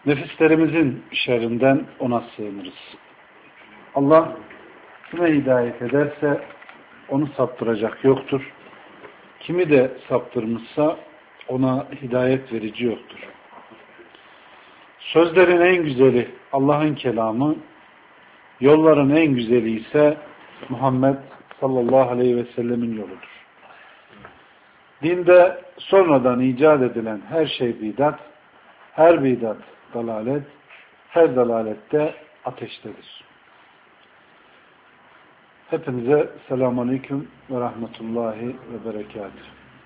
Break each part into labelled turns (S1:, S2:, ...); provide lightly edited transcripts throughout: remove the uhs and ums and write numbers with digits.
S1: Nefislerimizin şerrinden ona sığınırız. Allah kime hidayet ederse onu saptıracak yoktur. Kimi de saptırmışsa ona hidayet verici yoktur. Sözlerin en güzeli Allah'ın kelamı, yolların en güzeli ise Muhammed sallallahu aleyhi ve sellemin yoludur. Dinde sonradan icat edilen her şey bidat, her bidat dalalet, her dalalette ateştedir. Hepinize selamun aleyküm ve rahmetullahi ve berekatuhu.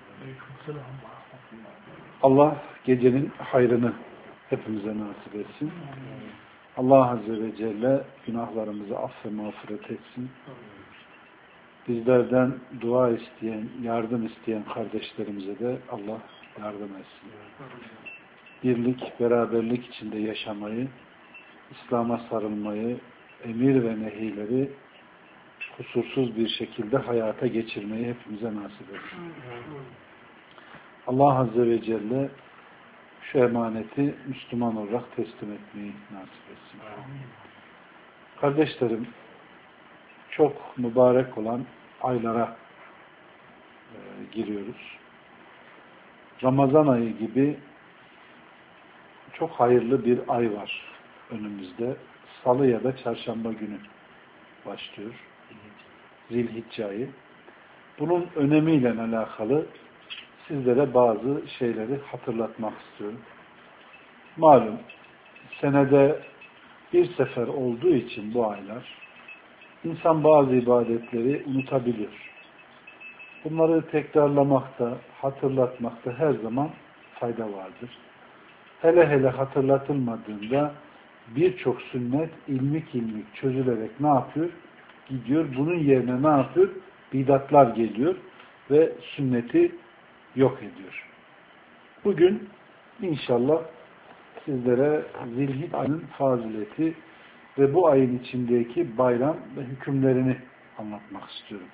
S1: Allah gecenin hayrını hepimize nasip etsin. Allah Azze ve Celle günahlarımızı aff ve mağfiret etsin. Bizlerden dua isteyen, yardım isteyen kardeşlerimize de Allah yardım etsin. Birlik, beraberlik içinde yaşamayı, İslam'a sarılmayı, emir ve nehileri kusursuz bir şekilde hayata geçirmeyi hepimize nasip etsin. Allah Azze ve Celle şu emaneti Müslüman olarak teslim etmeyi nasip etsin. Kardeşlerim, çok mübarek olan aylara giriyoruz. Ramazan ayı gibi çok hayırlı bir ay var önümüzde. Salı ya da çarşamba günü başlıyor. Zilhicce ayı. Bunun önemiyle alakalı sizlere bazı şeyleri hatırlatmak istiyorum. Malum senede bir sefer olduğu için bu aylar insan bazı ibadetleri unutabiliyor. Bunları tekrarlamakta, hatırlatmakta her zaman fayda vardır. Hele hele hatırlatılmadığında birçok sünnet ilmik çözülerek ne yapıyor? Gidiyor. Bunun yerine ne yapıyor? Bidatlar geliyor ve sünneti yok ediyor. Bugün inşallah sizlere Zilhicce ayının fazileti ve bu ayın içindeki bayram ve hükümlerini anlatmak istiyorum.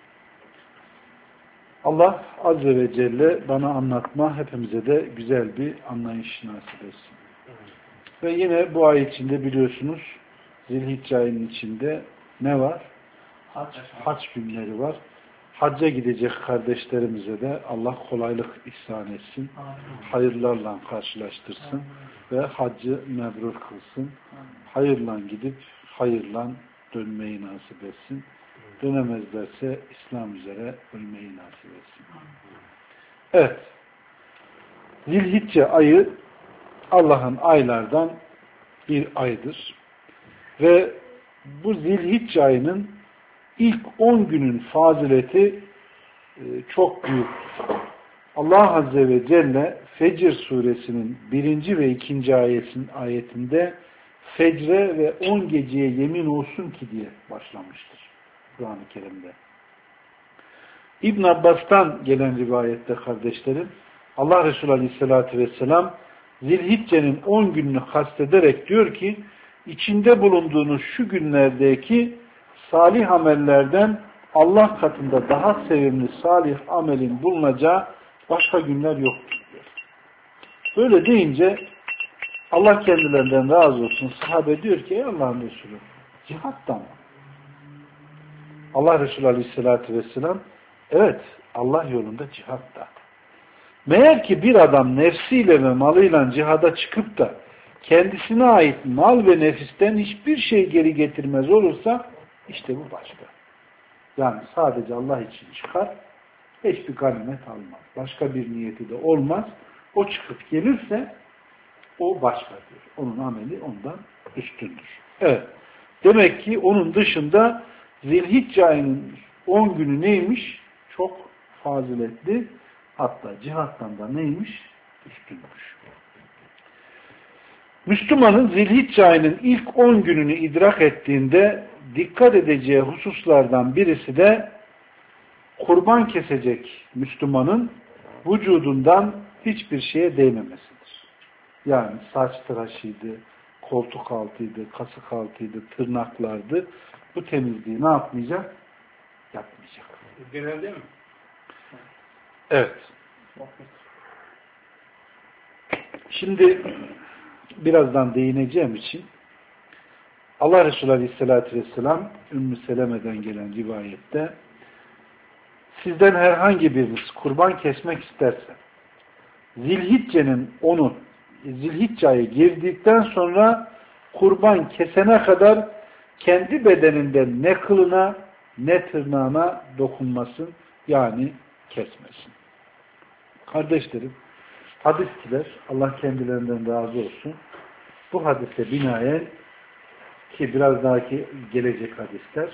S1: Allah Azze ve Celle bana anlatma, hepimize de güzel bir anlayış nasip etsin. Ve yine bu ay içinde biliyorsunuz Zilhicce ayının içinde ne var? Hac günleri var. Hacca gidecek kardeşlerimize de Allah kolaylık ihsan etsin. Hayırlarla karşılaştırsın. Ve haccı mebrur kılsın. Hayırla gidip hayırla dönmeyi nasip etsin. Dönemezlerse İslam üzere ölmeyi nasip etsin. Evet. Zilhicce ayı Allah'ın aylardan bir aydır. Ve bu Zilhicce ayının ilk 10 günün fazileti çok büyüktür. Allah Azze ve Celle Fecr suresinin 1. ve 2. ayetinde fecre ve 10 geceye yemin olsun ki diye başlamıştır Kur'an-ı Kerim'de. İbn Abbas'tan gelen rivayette kardeşlerim, Allah Resulü Aleyhisselatü Vesselam Zilhicce'nin 10 gününü kastederek diyor ki, içinde bulunduğunuz şu günlerdeki salih amellerden Allah katında daha sevimli salih amelin bulunacağı başka günler yoktur diyor. Böyle deyince Allah kendilerinden razı olsun. Sahabe diyor ki ey Allah'ın Resulü cihatta mı? Allah Resulü Aleyhisselatü Vesselam evet Allah yolunda cihatta. Meğer ki bir adam nefsiyle ve malıyla cihada çıkıp da kendisine ait mal ve nefisten hiçbir şey geri getirmez olursa işte bu başka. Yani sadece Allah için çıkar, hiçbir ganimet almaz. Başka bir niyeti de olmaz. O çıkıp gelirse o başkadır. Onun ameli ondan üstündür. Evet. Demek ki onun dışında Zilhicce ayının 10 günü neymiş? Çok faziletli. Hatta cihattan da neymiş? Üstünmüş. Müslümanın Zilhicce ayının ilk 10 gününü idrak ettiğinde dikkat edeceği hususlardan birisi de kurban kesecek Müslümanın vücudundan hiçbir şeye değmemesidir. Yani saç tıraşıydı, koltuk altıydı, kasık altıydı, tırnaklardı. Bu temizliği ne yapmayacak? Yapmayacak.
S2: Genelde mi?
S1: Evet. Şimdi birazdan değineceğim için Allah Resulü Aleyhisselatü Vesselam Ümmü Seleme'den gelen rivayette sizden herhangi biriniz kurban kesmek isterse Zilhicce'nin Zilhicce ayı girdikten sonra kurban kesene kadar kendi bedeninden ne kılına ne tırnağına dokunmasın, yani kesmesin. Kardeşlerim, hadisçiler, Allah kendilerinden razı olsun, bu hadise binaen, ki biraz daha gelecek hadisler,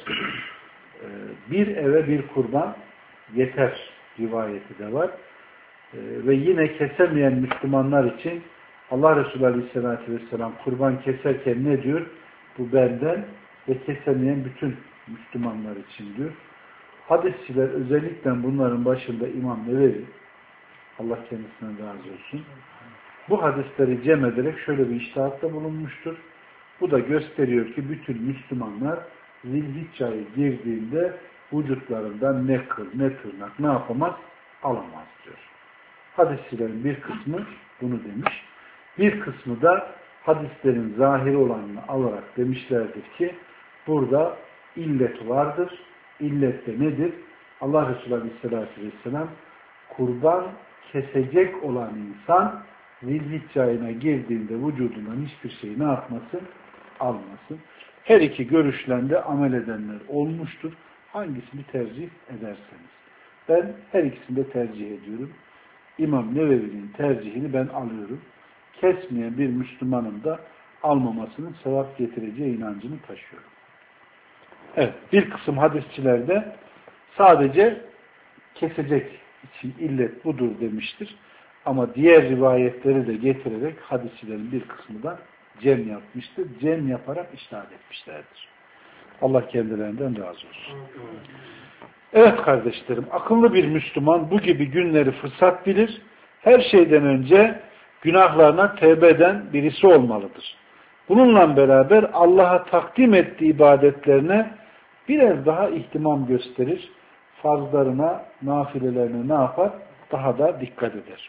S1: bir eve bir kurban yeter rivayeti de var. Ve yine kesemeyen Müslümanlar için Allah Resulü Aleyhisselatü Vesselam kurban keserken ne diyor? Bu benden ve kesemeyen bütün Müslümanlar için diyor. Hadisçiler özellikle bunların başında İmam Nevevi, Allah kendisinden razı olsun, bu hadisleri cem ederek şöyle bir içtihatta bulunmuştur. Bu da gösteriyor ki bütün Müslümanlar Zilhicce ayı girdiğinde vücutlarından ne kıl ne tırnak ne yapamaz? Alamaz diyor. Hadisçilerin bir kısmı bunu demiş. Bir kısmı da hadislerin zahiri olanını alarak demişlerdir ki burada illet vardır. İllet de nedir? Allah Resulü Aleyhisselatü Vesselam kurban kesecek olan insan Zilhicce ayına girdiğinde vücudundan hiçbir şey ne yapmasın? Almasın. Her iki görüşle de amel edenler olmuştur. Hangisini tercih ederseniz. Ben her ikisini de tercih ediyorum. İmam Nevevi'nin tercihini ben alıyorum. Kesmeyen bir Müslümanın da almamasının sevap getireceği inancını taşıyorum. Evet, bir kısım hadisçilerde sadece kesecek için illet budur demiştir. Ama diğer rivayetleri de getirerek hadisçilerin bir kısmı da cem yapmıştır. Cem yaparak içtihat etmişlerdir. Allah kendilerinden razı olsun. Evet kardeşlerim, akıllı bir Müslüman bu gibi günleri fırsat bilir. Her şeyden önce günahlarına tevbe eden birisi olmalıdır. Bununla beraber Allah'a takdim ettiği ibadetlerine biraz daha ihtimam gösterir. Farzlarına, nafilelerine ne yapar? Daha da dikkat eder.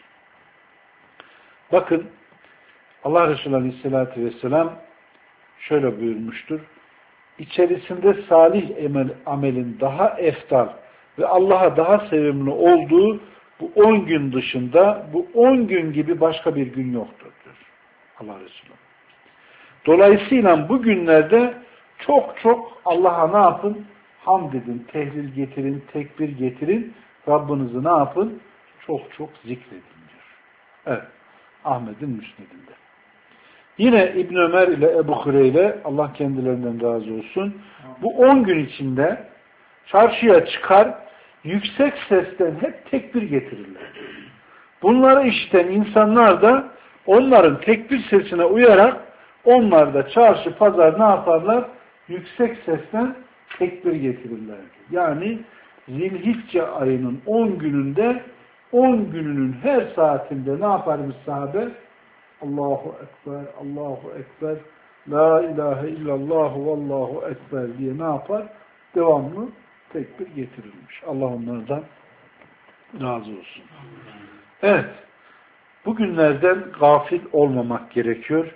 S1: Bakın, Allah Resulü Aleyhisselatü Vesselam şöyle buyurmuştur. İçerisinde salih amelin daha eftal ve Allah'a daha sevimli olduğu bu 10 gün dışında bu 10 gün gibi başka bir gün yoktur diyor Allah Resulü. Dolayısıyla bu günlerde çok çok Allah'a ne yapın? Hamd edin, tehlil getirin, tekbir getirin. Rabbinizi ne yapın? Çok çok zikredin diyor. Evet. Ahmet'in Müsned'inde. Yine İbn Ömer ile Ebu Hureyre, Allah kendilerinden razı olsun, bu 10 gün içinde çarşıya çıkar, yüksek sesten hep tekbir getirirler. Bunları işiten insanlar da onların tekbir sesine uyarak onlar da çarşı, pazar ne yaparlar? Yüksek sesten tekbir getirirler. Yani Zilhicce ayının 10 gününde 10 gününün her saatinde ne yaparmış sahabe? Allahu Ekber, Allahu Ekber, La ilahe illallah, Vallahu Ekber diye ne yapar? Devamlı tekbir getirilmiş. Allah onlardan razı olsun. Evet, bugünlerden gafil olmamak gerekiyor.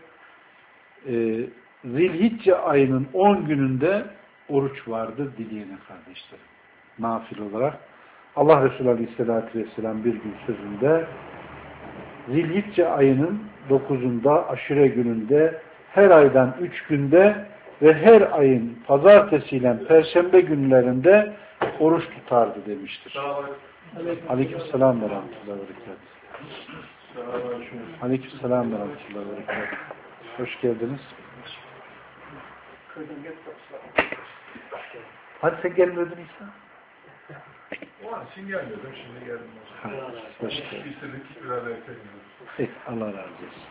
S1: Zilhicce ayının 10 gününde oruç vardır dileyene kardeşlerim. Nafil olarak. Allah Resulü Aleyhisselatü Vesselam bir gün sözünde Zilhicce ayının 9'unda, aşure gününde, her aydan 3 günde ve her ayın pazartesiyle perşembe günlerinde oruç tutardı demiştir. Aleykümselam ve rahmetullahi ve berekatuhu. Aleykümselam ve rahmetullahi ve berekatuhu. Hoş geldiniz. Hadi sen gelmiyordun İsa.
S2: O an için gelmiyordum, şimdi geldim.
S1: Hoş geldin.
S2: İstedik, irade etmiyoruz.
S1: Allah razı olsun.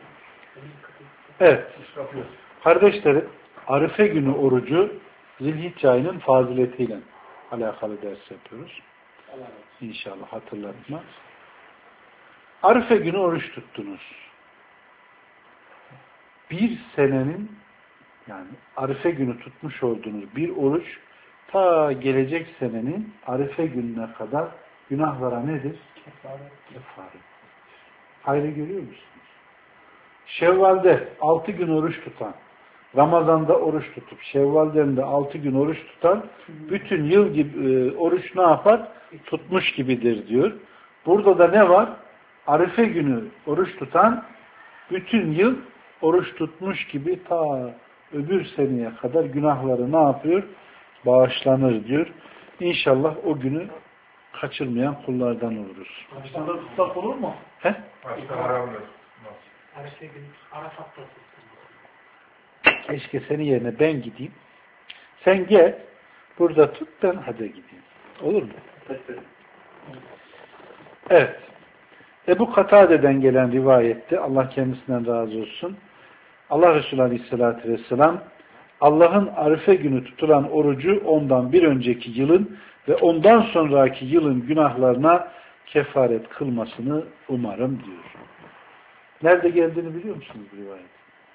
S1: Evet. Kardeşlerim, Arife günü orucu Zilhicce ayının faziletiyle alakalı ders yapıyoruz. İnşallah hatırlatma. Arife günü oruç tuttunuz. Bir senenin, yani Arife günü tutmuş olduğunuz bir oruç ta gelecek senenin Arife gününe kadar günahlara nedir? Kefaret. Hayrı görüyor musunuz? Şevval'de 6 gün oruç tutan, Ramazan'da oruç tutup, Şevval'den de 6 gün oruç tutan, bütün yıl gibi oruç ne yapar? Tutmuş gibidir diyor. Burada da ne var? Arife günü oruç tutan, bütün yıl oruç tutmuş gibi ta öbür seneye kadar günahları ne yapıyor? Bağışlanır diyor. İnşallah o günü kaçırmayan kullardan oluruz.
S3: Başlarda tutsak olur mu?
S1: He?
S2: Başta haramdır.
S3: Arife günü, Arafat'ta tutsak.
S1: Keşke senin yerine ben gideyim. Sen gel, burada tut, ben hadi gideyim. Olur mu? Evet. Ebu Katade'den gelen rivayette, Allah kendisinden razı olsun, Allah Resulü Aleyhisselatü Vesselam, Allah'ın Arife günü tutulan orucu ondan bir önceki yılın ve ondan sonraki yılın günahlarına kefaret kılmasını umarım diyor. Nerede geldiğini biliyor musunuz bu rivayet?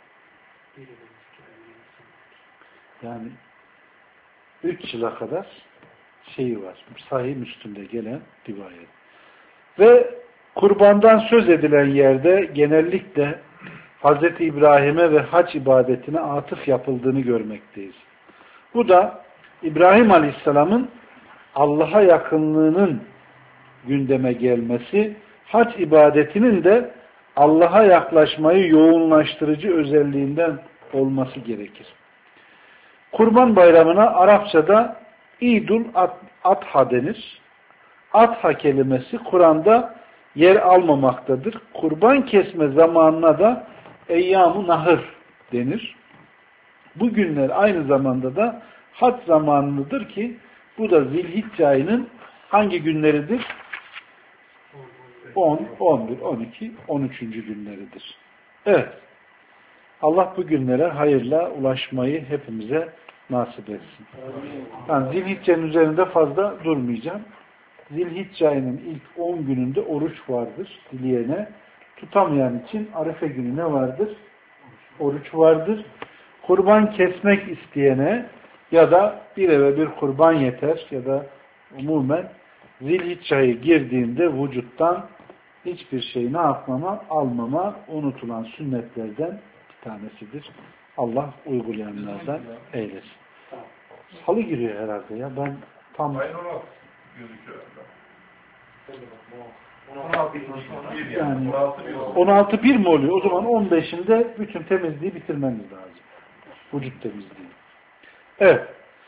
S1: Yani 3 yıla kadar şeyi var. Sahih Müslim'de gelen rivayet. Ve kurbandan söz edilen yerde genellikle Hz. İbrahim'e ve hac ibadetine atıf yapıldığını görmekteyiz. Bu da İbrahim Aleyhisselam'ın Allah'a yakınlığının gündeme gelmesi, hac ibadetinin de Allah'a yaklaşmayı yoğunlaştırıcı özelliğinden olması gerekir. Kurban bayramına Arapçada İdul Adha denir. Adha kelimesi Kur'an'da yer almamaktadır. Kurban kesme zamanına da Eyyam-ı Nahır denir. Bu günler aynı zamanda da hac zamanıdır ki bu da Zilhicce ayının hangi günleridir? 10, 11, 12, 13. günleridir. Evet. Allah bu günlere hayırla ulaşmayı hepimize nasip etsin. Yani Zilhicce'nin üzerinde fazla durmayacağım. Zilhicce ayının ilk 10 gününde oruç vardır dileyene. Tutamayan için Arife günü ne vardır? Oruç vardır. Kurban kesmek isteyene ya da bir eve bir kurban yeter ya da umumen Zilhicce ayı girdiğinde vücuttan hiçbir şey ne yapmama, almama unutulan sünnetlerden bir tanesidir. Allah uygulayanlardan eylesin. Salı giriyor herhalde ya. Ben tam
S2: Ayın 16 gözüküyor.
S1: yani
S2: 16
S1: 16-1 mi oluyor? O zaman 15'inde bütün temizliği bitirmemiz lazım. Vücut temizliği. Evet.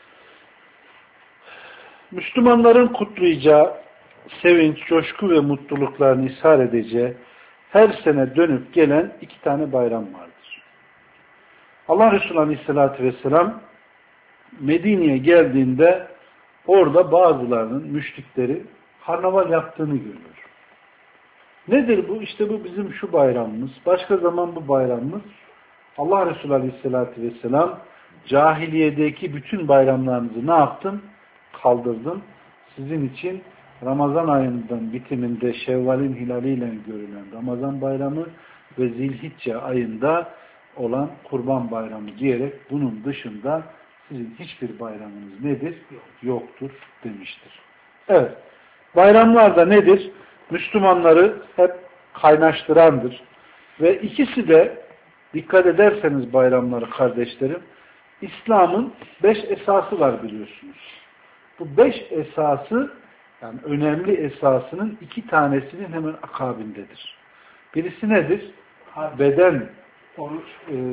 S1: Müslümanların kutlayacağı sevinç, coşku ve mutluluklarını ishar edeceği her sene dönüp gelen 2 tane bayram vardır. Allah Resulü Aleyhisselatü Vesselam Medine'ye geldiğinde orada bazılarının müşrikleri karnaval yaptığını görüyor. Nedir bu? İşte bu bizim şu bayramımız. Başka zaman bu bayramımız. Allah Resulü Aleyhisselatü Vesselam cahiliyedeki bütün bayramlarınızı ne yaptım? Kaldırdım. Sizin için Ramazan ayının bitiminde Şevval'in hilaliyle görülen Ramazan bayramı ve Zilhicce ayında olan Kurban bayramı diyerek bunun dışında sizin hiçbir bayramınız nedir? Yoktur demiştir. Evet. Bayramlar da nedir? Müslümanları hep kaynaştırandır. Ve ikisi de dikkat ederseniz bayramları kardeşlerim, İslam'ın 5 esası var biliyorsunuz. Bu 5 esası yani önemli esasının 2 tanesinin hemen akabindedir. Birisi nedir? Beden oruç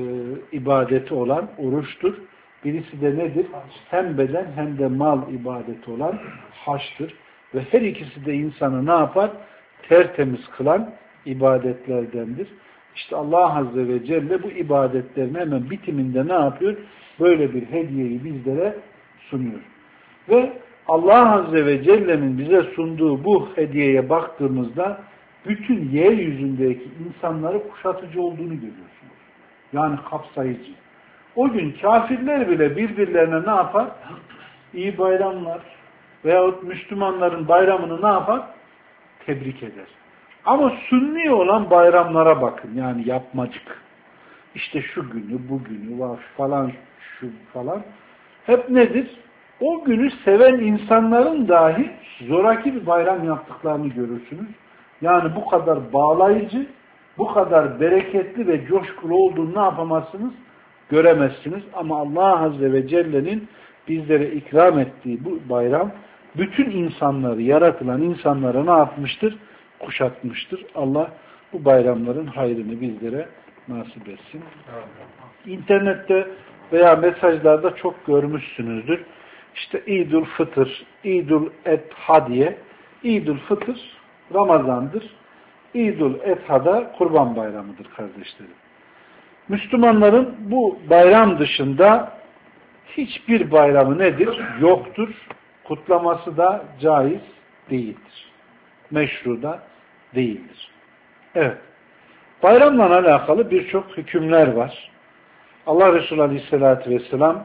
S1: ibadeti olan oruçtur. Birisi de nedir? Hem beden hem de mal ibadeti olan haçtır. Ve her ikisi de insanı ne yapar? Tertemiz kılan ibadetlerdendir. İşte Allah Azze ve Celle bu ibadetlerin hemen bitiminde ne yapıyor? Böyle bir hediyeyi bizlere sunuyor. Ve Allah Azze ve Celle'nin bize sunduğu bu hediyeye baktığımızda bütün yeryüzündeki insanları kuşatıcı olduğunu görüyorsunuz. Yani kapsayıcı. O gün kafirler bile birbirlerine ne yapar? İyi bayramlar veyahut Müslümanların bayramını ne yapar? Tebrik eder. Ama sünni olan bayramlara bakın. Yani yapmacık. İşte şu günü, bu günü var falan, şu falan. Hep nedir? O günü seven insanların dahi zoraki bir bayram yaptıklarını görürsünüz. Yani bu kadar bağlayıcı, bu kadar bereketli ve coşkulu olduğunu ne yapamazsınız? Göremezsiniz. Ama Allah Azze ve Celle'nin bizlere ikram ettiği bu bayram bütün insanları, yaratılan insanlara ne yapmıştır? Kuşatmıştır. Allah bu bayramların hayrını bizlere nasip etsin. İnternette veya mesajlarda çok görmüşsünüzdür. İşte İdül Fıtır, İdül Etha diye. İdül Fıtır Ramazan'dır. İdül Etha da Kurban Bayramı'dır kardeşlerim. Müslümanların bu bayram dışında hiçbir bayramı nedir? Yoktur. Kutlaması da caiz değildir. Meşru da değildir. Evet. Bayramla alakalı birçok hükümler var. Allah Resulü Aleyhisselatü Vesselam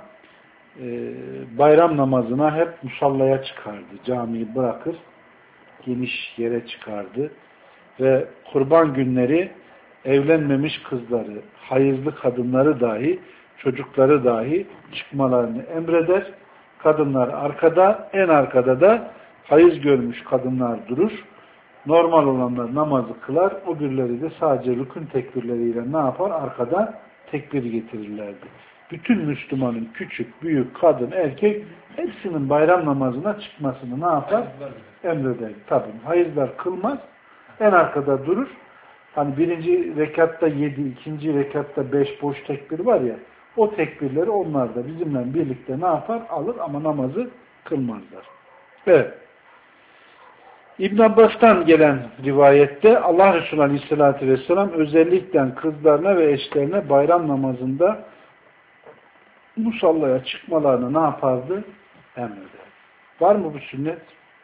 S1: bayram namazına hep musallaya çıkardı. Camiyi bırakır, geniş yere çıkardı. Ve kurban günleri evlenmemiş kızları, hayızlı kadınları dahi, çocukları dahi çıkmalarını emreder. Kadınlar arkada, en arkada da hayız görmüş kadınlar durur. Normal olanlar namazı kılar, o birileri de sadece rükün tekbirleriyle ne yapar? Arkada tekbir getirirlerdi. Bütün Müslümanın küçük, büyük, kadın, erkek hepsinin bayram namazına çıkmasını ne yapar? Emreder. Tabii hayızlar kılmaz, en arkada durur. Hani birinci rekatta 7, ikinci rekatta 5 boş tekbir var ya, o tekbirleri onlar da bizimle birlikte ne yapar? Alır ama namazı kılmazlar. Evet. İbn Abbas'tan gelen rivayette Allah Resulü Aleyhisselatü Vesselam özellikle kızlarına ve eşlerine bayram namazında musallaya çıkmalarını ne yapardı? Emreder. Var mı bu sünnet?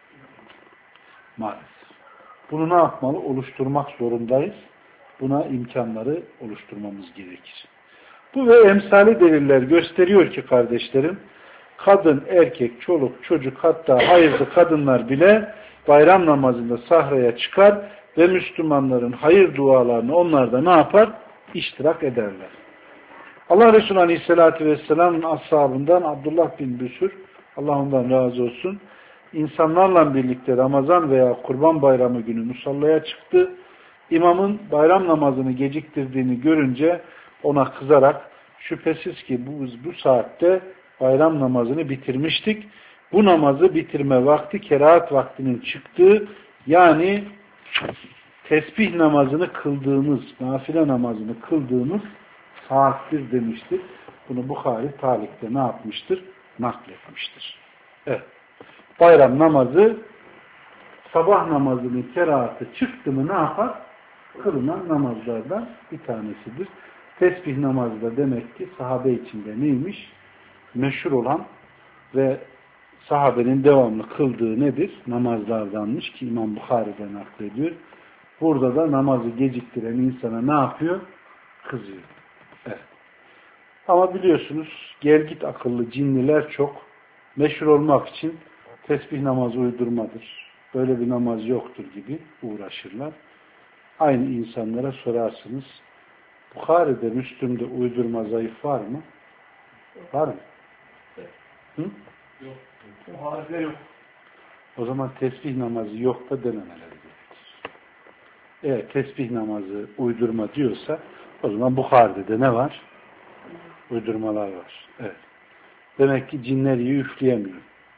S1: Maalesef. Bunu ne yapmalı? Oluşturmak zorundayız. Buna imkanları oluşturmamız gerekir. Bu ve emsali deliller gösteriyor ki kardeşlerim, kadın, erkek, çoluk, çocuk, hatta hayırlı kadınlar bile bayram namazında sahraya çıkar ve Müslümanların hayır dualarını onlar da ne yapar? İştirak ederler. Allah Resulü Aleyhisselatü Vesselam'ın ashabından Abdullah bin Büsür, Allah ondan razı olsun, insanlarla birlikte Ramazan veya Kurban Bayramı günü musallaya çıktı. İmamın bayram namazını geciktirdiğini görünce ona kızarak, şüphesiz ki bu saatte bayram namazını bitirmiştik. Bu namazı bitirme vakti kerahat vaktinin çıktığı, yani tesbih namazını kıldığımız, nafile namazını kıldığımız saattir demiştir. Bunu Bukhari talikte ne yapmıştır? Nakletmiştir. Evet. Bayram namazı sabah namazının kerahatı çıktı mı ne yapar? Kılınan namazlardan bir tanesidir. Tesbih namazı da demek ki sahabe içinde neymiş? Meşhur olan ve sahabenin devamlı kıldığı nedir? Namazlardanmış ki İmam Bukhari'den naklediyor. Burada da namazı geciktiren insana ne yapıyor? Kızıyor. Evet. Ama biliyorsunuz gelgit akıllı cinliler çok. Meşhur olmak için tesbih namazı uydurmadır, böyle bir namaz yoktur gibi uğraşırlar. Aynı insanlara sorarsınız. Bukhari'de, Müslüm'de uydurma zayıf var mı? Var mı? Hı?
S3: Yok. Bukhari'de yok.
S1: O zaman tesbih namazı yok da dememeleri gerekir. Eğer tesbih namazı uydurma diyorsa o zaman Bukhari'de de ne var? Uydurmalar var. Evet. Demek ki cinler iyi üfleyemiyor.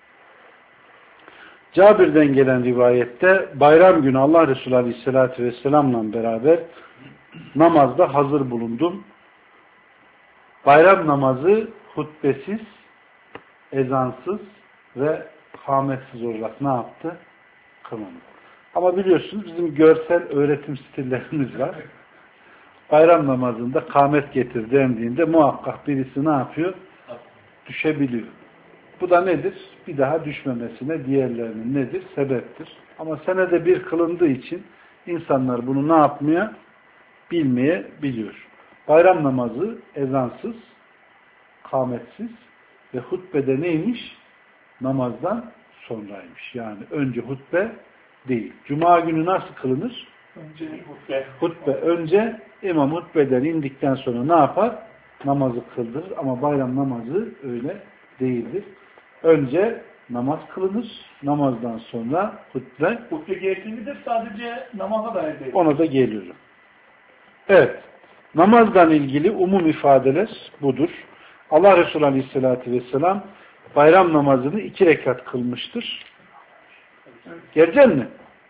S1: Cabir'den gelen rivayette bayram günü Allah Resulü Aleyhisselatü Vesselam'la beraber namazda hazır bulundum. Bayram namazı hutbesiz, ezansız ve kametsiz olarak ne yaptı? Kılındı. Ama biliyorsunuz bizim görsel öğretim stillerimiz var. Bayram namazında kâmet getir dendiğinde muhakkak birisi ne yapıyor? Düşebiliyor. Bu da nedir? Bir daha düşmemesine diğerlerinin nedir? Sebeptir. Ama senede bir kılındığı için insanlar bunu ne yapmıyor? Bilmeye biliyor. Bayram namazı ezansız, kâmetsiz ve hutbede neymiş? Namazdan sonraymış. Yani önce hutbe değil. Cuma günü nasıl kılınır?
S3: Önce hutbe.
S1: Hutbe önce, imam hutbeden indikten sonra ne yapar? Namazı kıldırır. Ama bayram namazı öyle değildir. Önce namaz kılınır. Namazdan sonra hutbe.
S3: Hutbe gerekli midir? Sadece namaza dair değil.
S1: Ona da geliyorum. Evet. Namazdan ilgili umum ifadeler budur. Allah Resulü Aleyhisselatü Vesselam bayram namazını 2 rekat kılmıştır. Gelecek mi?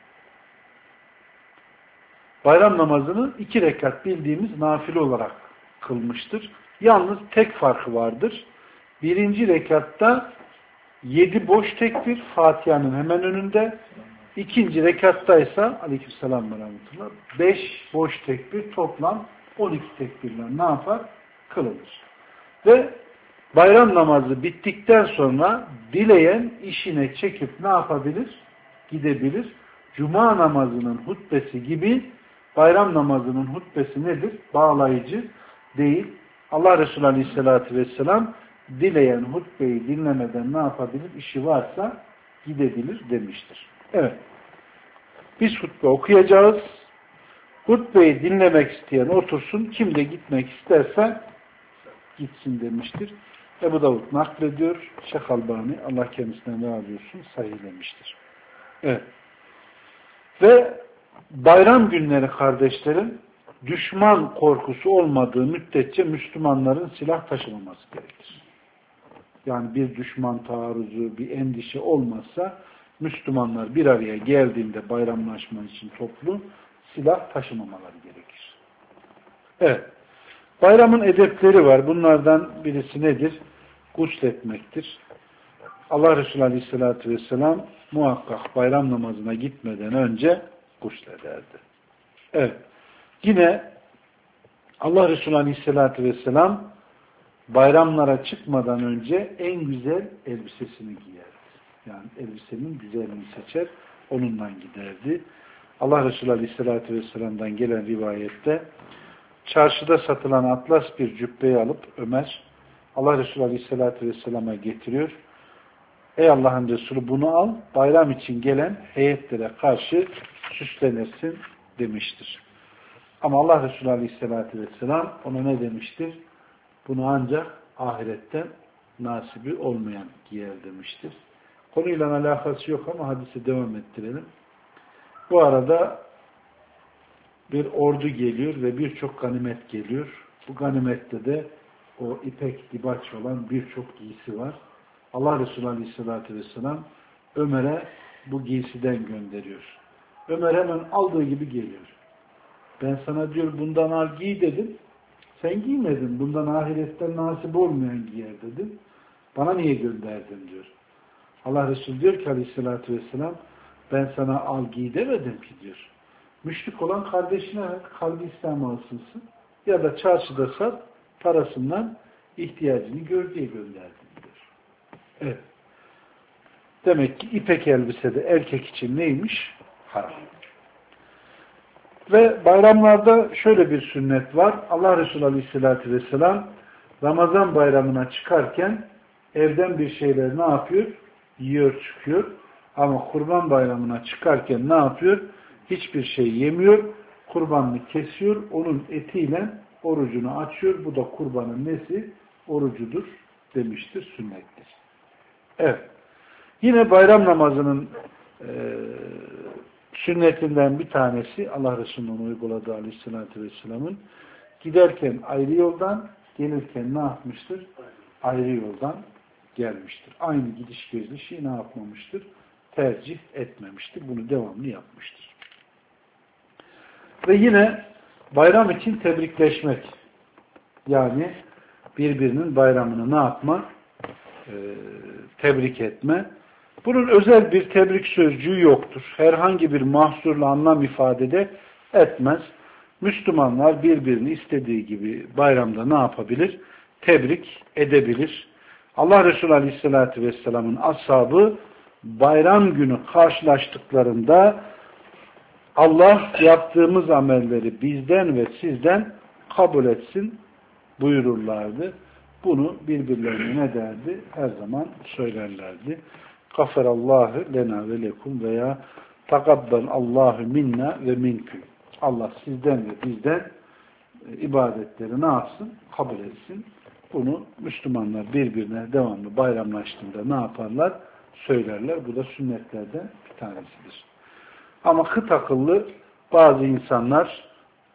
S1: Bayram namazını 2 rekat bildiğimiz nafile olarak kılmıştır. Yalnız tek farkı vardır. 1. rekatta 7 boş tekbir Fatiha'nın hemen önünde. 2. rekattaysa aleykümselam ve rahmetullah 5 boş tekbir toplam 12 tekbirler ne yapar? Kılınır. Ve bayram namazı bittikten sonra dileyen işine çekip ne yapabilir? Gidebilir. Cuma namazının hutbesi gibi bayram namazının hutbesi nedir? Bağlayıcı değil. Allah Resulü Aleyhisselatü Vesselam dileyen hutbeyi dinlemeden ne yapabilir? İşi varsa gidebilir demiştir. Evet. Biz hutbe okuyacağız. Hutbeyi dinlemek isteyen otursun. Kim de gitmek isterse gitsin demiştir. Ebu Davud naklediyor. Şeyh Albani Allah kendisinden razı olsun sahihlemiştir. Evet. Ve bayram günleri kardeşlerim düşman korkusu olmadığı müddetçe Müslümanların silah taşımaması gerekir. Yani bir düşman taarruzu, bir endişe olmazsa Müslümanlar bir araya geldiğinde bayramlaşma için toplu silah taşımamaları gerekir. Evet. Bayramın edepleri var. Bunlardan birisi nedir? Gusletmektir. Allah Resulü Aleyhisselatü Vesselam muhakkak bayram namazına gitmeden önce guslederdi. Evet. Yine Allah Resulü Aleyhisselatü Vesselam bayramlara çıkmadan önce en güzel elbisesini giyerdi. Yani elbisenin güzelliğini seçer, onunla giderdi. Allah Resulü Aleyhisselatü Vesselam'dan gelen rivayette çarşıda satılan atlas bir cübbeyi alıp Ömer Allah Resulü Aleyhisselatü Vesselam'a getiriyor. Ey Allah'ın Resulü bunu al, bayram için gelen heyetlere karşı süslenirsin demiştir. Ama Allah Resulü Aleyhisselatü Vesselam ona ne demiştir? Bunu ancak ahiretten nasibi olmayan giyer demiştir. Konuyla alakası yok ama hadise devam ettirelim. Bu arada bir ordu geliyor ve birçok ganimet geliyor. Bu ganimette de o ipek dibaç olan birçok giysi var. Allah Resulü Aleyhisselatü Vesselam Ömer'e bu giysiden gönderiyor. Ömer hemen aldığı gibi geliyor. Ben sana diyor bundan al giy dedim. Sen giymedin. Bundan ahiretten nasip olmayan giyer dedim. Bana niye gönderdin diyor. Allah Resulü diyor ki Aleyhisselatü Vesselam ben sana al giy demedim ki diyor. Müşrik olan kardeşine kalbi İslam'a ısınsın ya da çarşıda sat parasından ihtiyacını gör diye gönderdim diyor. Evet. Demek ki ipek elbisede erkek için neymiş? Haram. Ve bayramlarda şöyle bir sünnet var. Allah Resulü Aleyhisselatü Vesselam Ramazan bayramına çıkarken evden bir şeyler ne yapıyor? Yiyor çıkıyor. Ama kurban bayramına çıkarken ne yapıyor? Hiçbir şey yemiyor. Kurbanını kesiyor. Onun etiyle orucunu açıyor. Bu da kurbanın nesi? Orucudur demiştir. Sünnettir. Evet. Yine bayram namazının sünnetinden bir tanesi Allah Resulü'nün uyguladığı Aleyhisselatü Vesselam'ın giderken ayrı yoldan gelirken ne yapmıştır? Ayrı yoldan gelmiştir. Aynı gidiş gelişi ne yapmamıştır? Tercih etmemiştir. Bunu devamlı yapmıştır. Ve yine bayram için tebrikleşmek. Yani birbirinin bayramını ne yapma? Tebrik etme. Bunun özel bir tebrik sözcüğü yoktur. Herhangi bir mahsurla anlam ifade etmez. Müslümanlar birbirini istediği gibi bayramda ne yapabilir? Tebrik edebilir. Allah Resulü Aleyhisselatü Vesselam'ın ashabı bayram günü karşılaştıklarında Allah yaptığımız amelleri bizden ve sizden kabul etsin buyururlardı. Bunu birbirlerine ne derdi? Her zaman söylerlerdi. Gaferallahu lena ve lekum veya takabbel Allahu minna ve minküm. Allah sizden ve bizden ibadetleri ne yapsın? Kabul etsin. Bunu Müslümanlar birbirine devamlı bayramlaştığında ne yaparlar? Söylerler. Bu da sünnetlerden bir tanesidir. Ama kıt akıllı bazı insanlar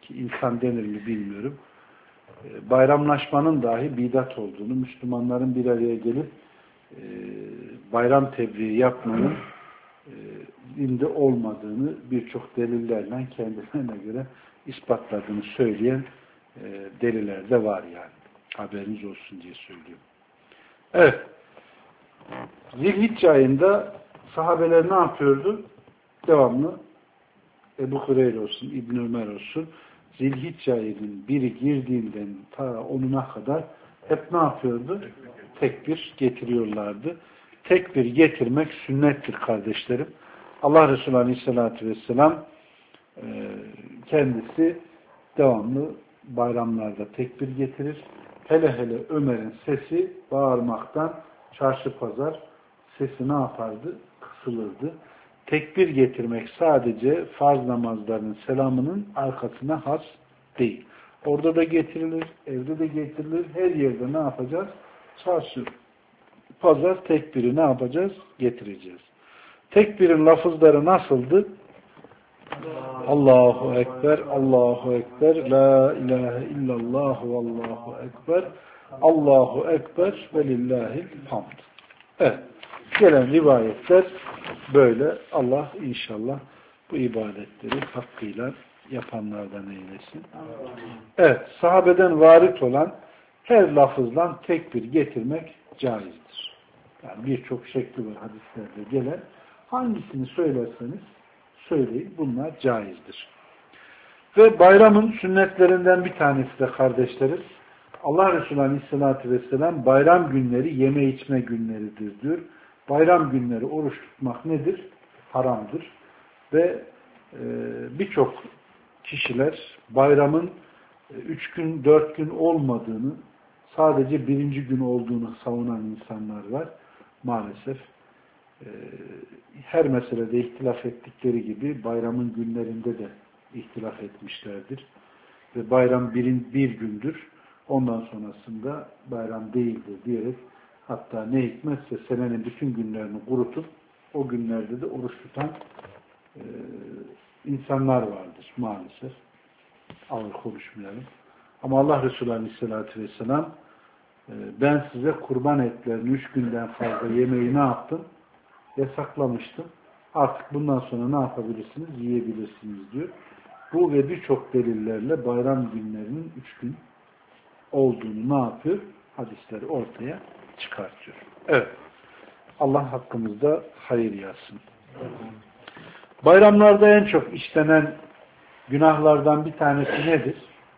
S1: belki insan denir mi bilmiyorum. Bayramlaşmanın dahi bidat olduğunu, Müslümanların bir araya gelip bayram tebriği yapmanın dinde olmadığını birçok delillerle kendilerine göre ispatladığını söyleyen deliller de var yani. Haberiniz olsun diye söylüyorum. Evet. Zilhicce ayında sahabeler ne yapıyordu? Devamlı Ebu Hureyre olsun, İbn Ömer olsun, Zilhicce ayının biri girdiğinden ta 10'una kadar hep ne yapıyordu? Tekbir getiriyorlardı. Tekbir getirmek sünnettir kardeşlerim. Allah Resulü Aleyhisselatü Vesselam kendisi devamlı bayramlarda tekbir getirir. Hele hele Ömer'in sesi bağırmaktan çarşı pazar sesi ne yapardı? Kısılırdı. Tekbir getirmek sadece farz namazlarının selamının arkasına has değil. Orada da getirilir, evde de getirilir. Her yerde ne yapacağız? Çarşı pazar tekbiri ne yapacağız? Getireceğiz. Tekbirin lafızları nasıldı? Allahu Ekber, Allahu Ekber, La ilahe illallah ve Allahu Ekber, Allahu Ekber ve lillahil hamd. Evet. Gelen rivayetler böyle. Allah inşallah bu ibadetleri hakkıyla yapanlardan eylesin. Evet. Sahabeden varit olan her lafızdan tekbir getirmek caizdir. Yani birçok şekli var hadislerde gelen. Hangisini söylerseniz söyleyin. Bunlar caizdir. Ve bayramın sünnetlerinden bir tanesi de kardeşlerim, Allah Resulü Aleyhisselatü Vesselam bayram günleri yeme içme günleridir diyor. Bayram günleri oruç tutmak nedir? Haramdır. Ve birçok kişiler bayramın 3 gün 4 gün olmadığını, sadece 1. gün olduğunu savunan insanlar var. Maalesef her meselede ihtilaf ettikleri gibi bayramın günlerinde de ihtilaf etmişlerdir. Ve bayram bir gündür. Ondan sonrasında bayram değildir diyerek hatta ne hikmetse senenin bütün günlerini kurutup o günlerde de oruç tutan insanlar vardır maalesef. Ağır konuşmayalım. Ama Allah Resulü Aleyhisselatü Vesselam ben size kurban etlerini 3 günden fazla yemeği ne yaptım? Yasaklamıştım. Artık bundan sonra ne yapabilirsiniz? Yiyebilirsiniz diyor. Bu ve birçok delillerle bayram günlerinin 3 gün olduğunu ne yapıyor? Hadisleri ortaya çıkartıyor. Evet. Allah hakkımızda hayır yazsın. Bayramlarda en çok işlenen günahlardan bir tanesi nedir?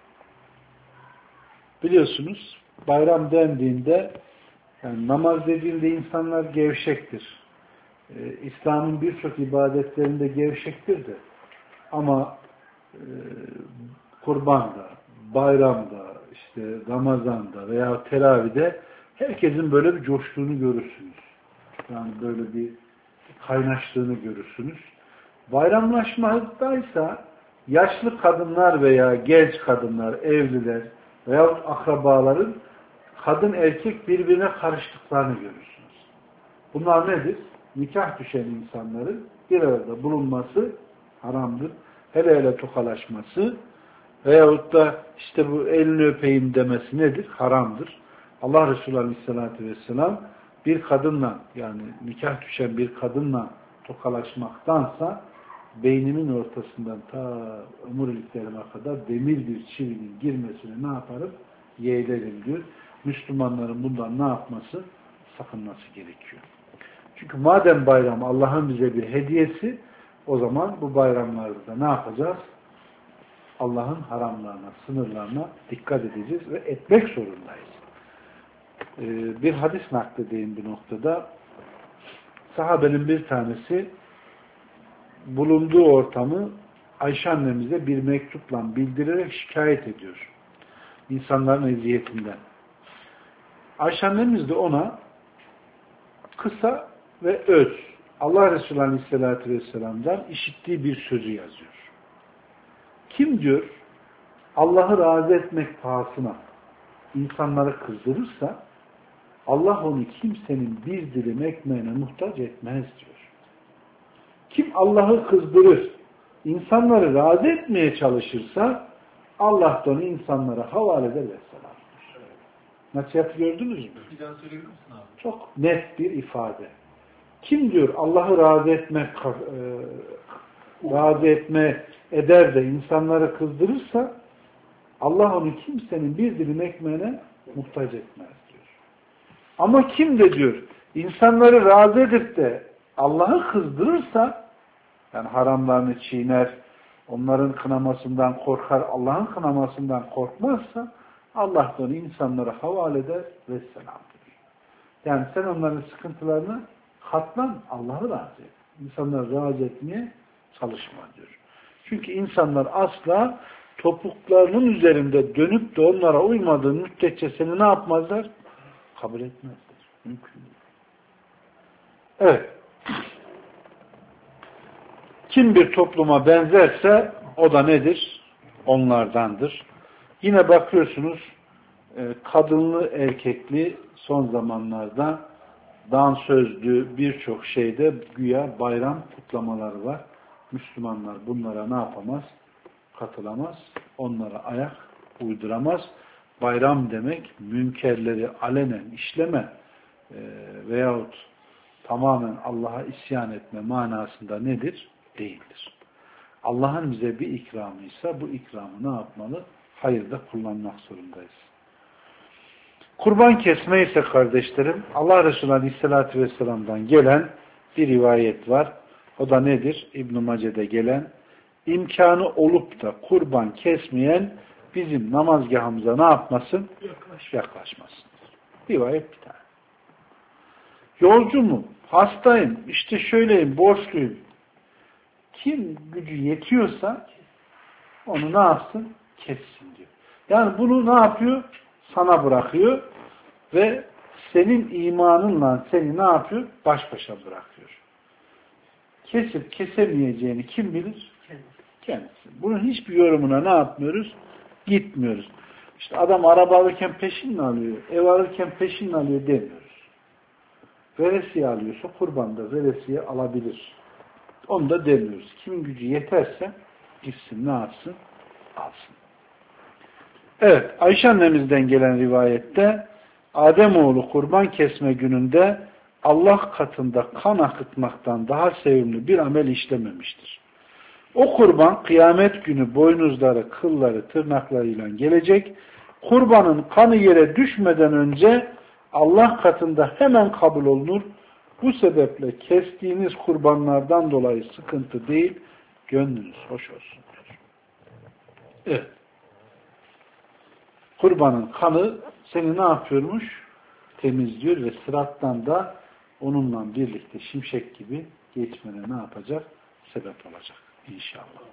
S1: Biliyorsunuz bayram dendiğinde yani namaz dediğinde insanlar gevşektir. İslam'ın birçok ibadetlerinde gevşektir de ama kurbanda, bayramda, işte Ramazan'da veya teravide herkesin böyle bir coştuğunu görürsünüz. Yani böyle bir kaynaştığını görürsünüz. Bayramlaşmadaysa yaşlı kadınlar veya genç kadınlar, evliler veya akrabaların kadın erkek birbirine karıştıklarını görürsünüz. Bunlar nedir? Nikah düşen insanların bir arada bulunması haramdır. Hele hele tokalaşması veyahut da işte bu elini öpeyim demesi nedir? Haramdır. Allah Resulü Aleyhisselatü Vesselam bir kadınla yani nikah düşen bir kadınla tokalaşmaktansa beynimin ortasından ta omuriliklerime kadar demir bir çivinin girmesine ne yaparım? Yeğlerim diyor. Müslümanların bundan ne yapması? Sakınması gerekiyor. Çünkü madem bayram Allah'ın bize bir hediyesi, o zaman bu bayramlarda ne yapacağız? Allah'ın haramlarına, sınırlarına dikkat edeceğiz ve etmek zorundayız. Bir hadis nakledeyim bu noktada. Sahabenin bir tanesi bulunduğu ortamı Ayşe annemize bir mektupla bildirerek şikayet ediyor. İnsanların eziyetinden. Ayşe annemiz de ona kısa ve öz Allah Resulü Aleyhisselatü Vesselam'dan işittiği bir sözü yazıyor. Kim diyor Allah'ı razı etmek pahasına insanları kızdırırsa Allah onu kimsenin bir dilim ekmeğine muhtaç etmez diyor. Kim Allah'ı kızdırır, insanları razı etmeye çalışırsa Allah da onu insanlara havale eder ve selam. Nasihatı gördünüz mü?
S3: Bir daha söyleyebilir misin abi?
S1: Çok net bir ifade. Kim diyor Allah'ı razı etme eder de insanları kızdırırsa Allah onu kimsenin bir dilim ekmeğine muhtaç etmez diyor. Ama kim de diyor insanları razı edip de Allah'ı kızdırırsa yani haramlarını çiğner, onların kınamasından korkar, Allah'ın kınamasından korkmazsa Allah da onu insanlara havale eder ve selam diyor. Yani sen onların sıkıntılarını katlan, Allah'ı razı et. İnsanları razı etmeye çalışma diyor. Çünkü insanlar asla topuklarının üzerinde dönüp de onlara uymadığın müddetçe seni ne yapmazlar? Kabul etmezler. Mümkün değil. Evet. Kim bir topluma benzerse o da nedir? Onlardandır. Yine bakıyorsunuz kadınlı erkekli son zamanlarda dansözlü birçok şeyde güya bayram kutlamaları var. Müslümanlar bunlara ne yapamaz? Katılamaz. Onlara ayak uyduramaz. Bayram demek münkerleri alenen işleme veyahut tamamen Allah'a isyan etme manasında nedir? Değildir. Allah'ın bize bir ikramıysa bu ikramı ne yapmalı? Hayırda kullanmak zorundayız. Kurban kesme ise kardeşlerim Allah Resulü Aleyhisselatü Vesselam'dan gelen bir rivayet var. O da nedir? İbn-i Mace'de gelen imkanı olup da kurban kesmeyen bizim namazgahımıza ne yapmasın? Yaklaşmasın. Rivayet bir tane. Yolcu mu? Hastayım. İşte şöyleyim. Borçluyum. Kim gücü yetiyorsa onu ne yapsın? Kessin diyor. Yani bunu ne yapıyor? Sana bırakıyor ve senin imanınla seni ne yapıyor? Baş başa bırakıyor. Kesip kesemeyeceğini kim bilir? Kendisi. Bunun hiçbir yorumuna ne yapmıyoruz? Gitmiyoruz. İşte adam araba alırken peşinle alıyor, ev alırken peşinle alıyor demiyoruz. Veresiye alıyorsa kurban da veresiye alabilir. Onu da demiyoruz. Kimin gücü yeterse gitsin ne yapsın? Alsın. Evet, Ayşe annemizden gelen rivayette Ademoğlu kurban kesme gününde Allah katında kan akıtmaktan daha sevimli bir amel işlememiştir. O kurban kıyamet günü boynuzları, kılları, tırnaklarıyla gelecek. Kurbanın kanı yere düşmeden önce Allah katında hemen kabul olunur. Bu sebeple kestiğiniz kurbanlardan dolayı sıkıntı değil, gönlünüz hoş olsun diyor. Evet. Kurbanın kanı seni ne yapıyormuş? Temizliyor ve sırattan da onunla birlikte şimşek gibi geçmene ne yapacak? Sebep olacak. İnşallah.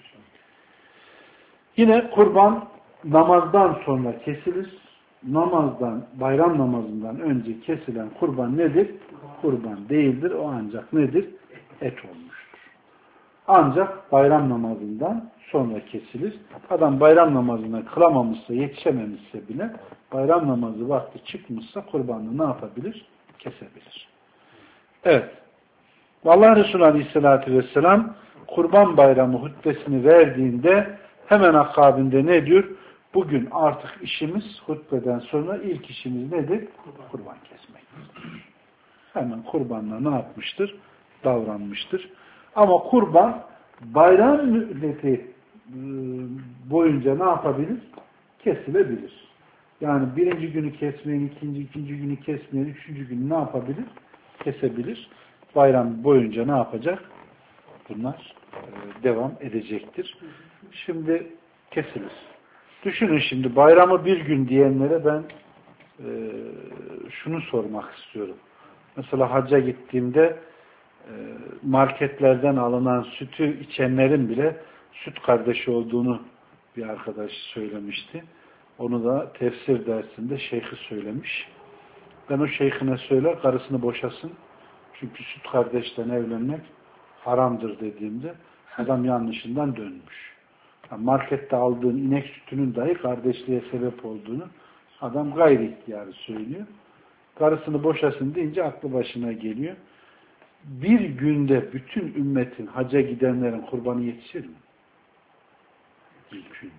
S1: Yine kurban namazdan sonra kesilir. Bayram namazından önce kesilen kurban nedir? Kurban değildir. O ancak nedir? Et olmuştur. Ancak bayram namazından sonra kesilir. Adam bayram namazına kılamamışsa, yetişememişse bile bayram namazı vakti çıkmışsa kurbanını ne yapabilir? Kesebilir. Evet. Allah Resulü Aleyhisselatü Vesselam Kurban Bayramı hutbesini verdiğinde hemen akabinde ne diyor? Bugün artık işimiz hutbeden sonra ilk işimiz nedir? Kurban kesmektir. Hemen kurbanla ne yapmıştır? Davranmıştır. Ama kurban bayram müddeti boyunca ne yapabilir? Kesilebilir. Yani birinci günü kesmeyen, ikinci günü kesmeyen, üçüncü günü ne yapabilir? Kesebilir. Bayram boyunca ne yapacak? Bunlar devam edecektir. Şimdi kesilir. Düşünün şimdi bayramı bir gün diyenlere ben şunu sormak istiyorum. Mesela hacca gittiğimde marketlerden alınan sütü içenlerin bile süt kardeşi olduğunu bir arkadaş söylemişti. Onu da tefsir dersinde şeyhi söylemiş. Ben o şeyhine söyler karısını boşasın. Çünkü süt kardeşten evlenmek haramdır dediğimde adam yanlışından dönmüş. Yani markette aldığın inek sütünün dahi kardeşliğe sebep olduğunu adam gayri ihtiyarı söylüyor. Karısını boşasın deyince aklı başına geliyor. Bir günde bütün ümmetin hacca gidenlerin kurbanı yetişir mi? Mümkün değil.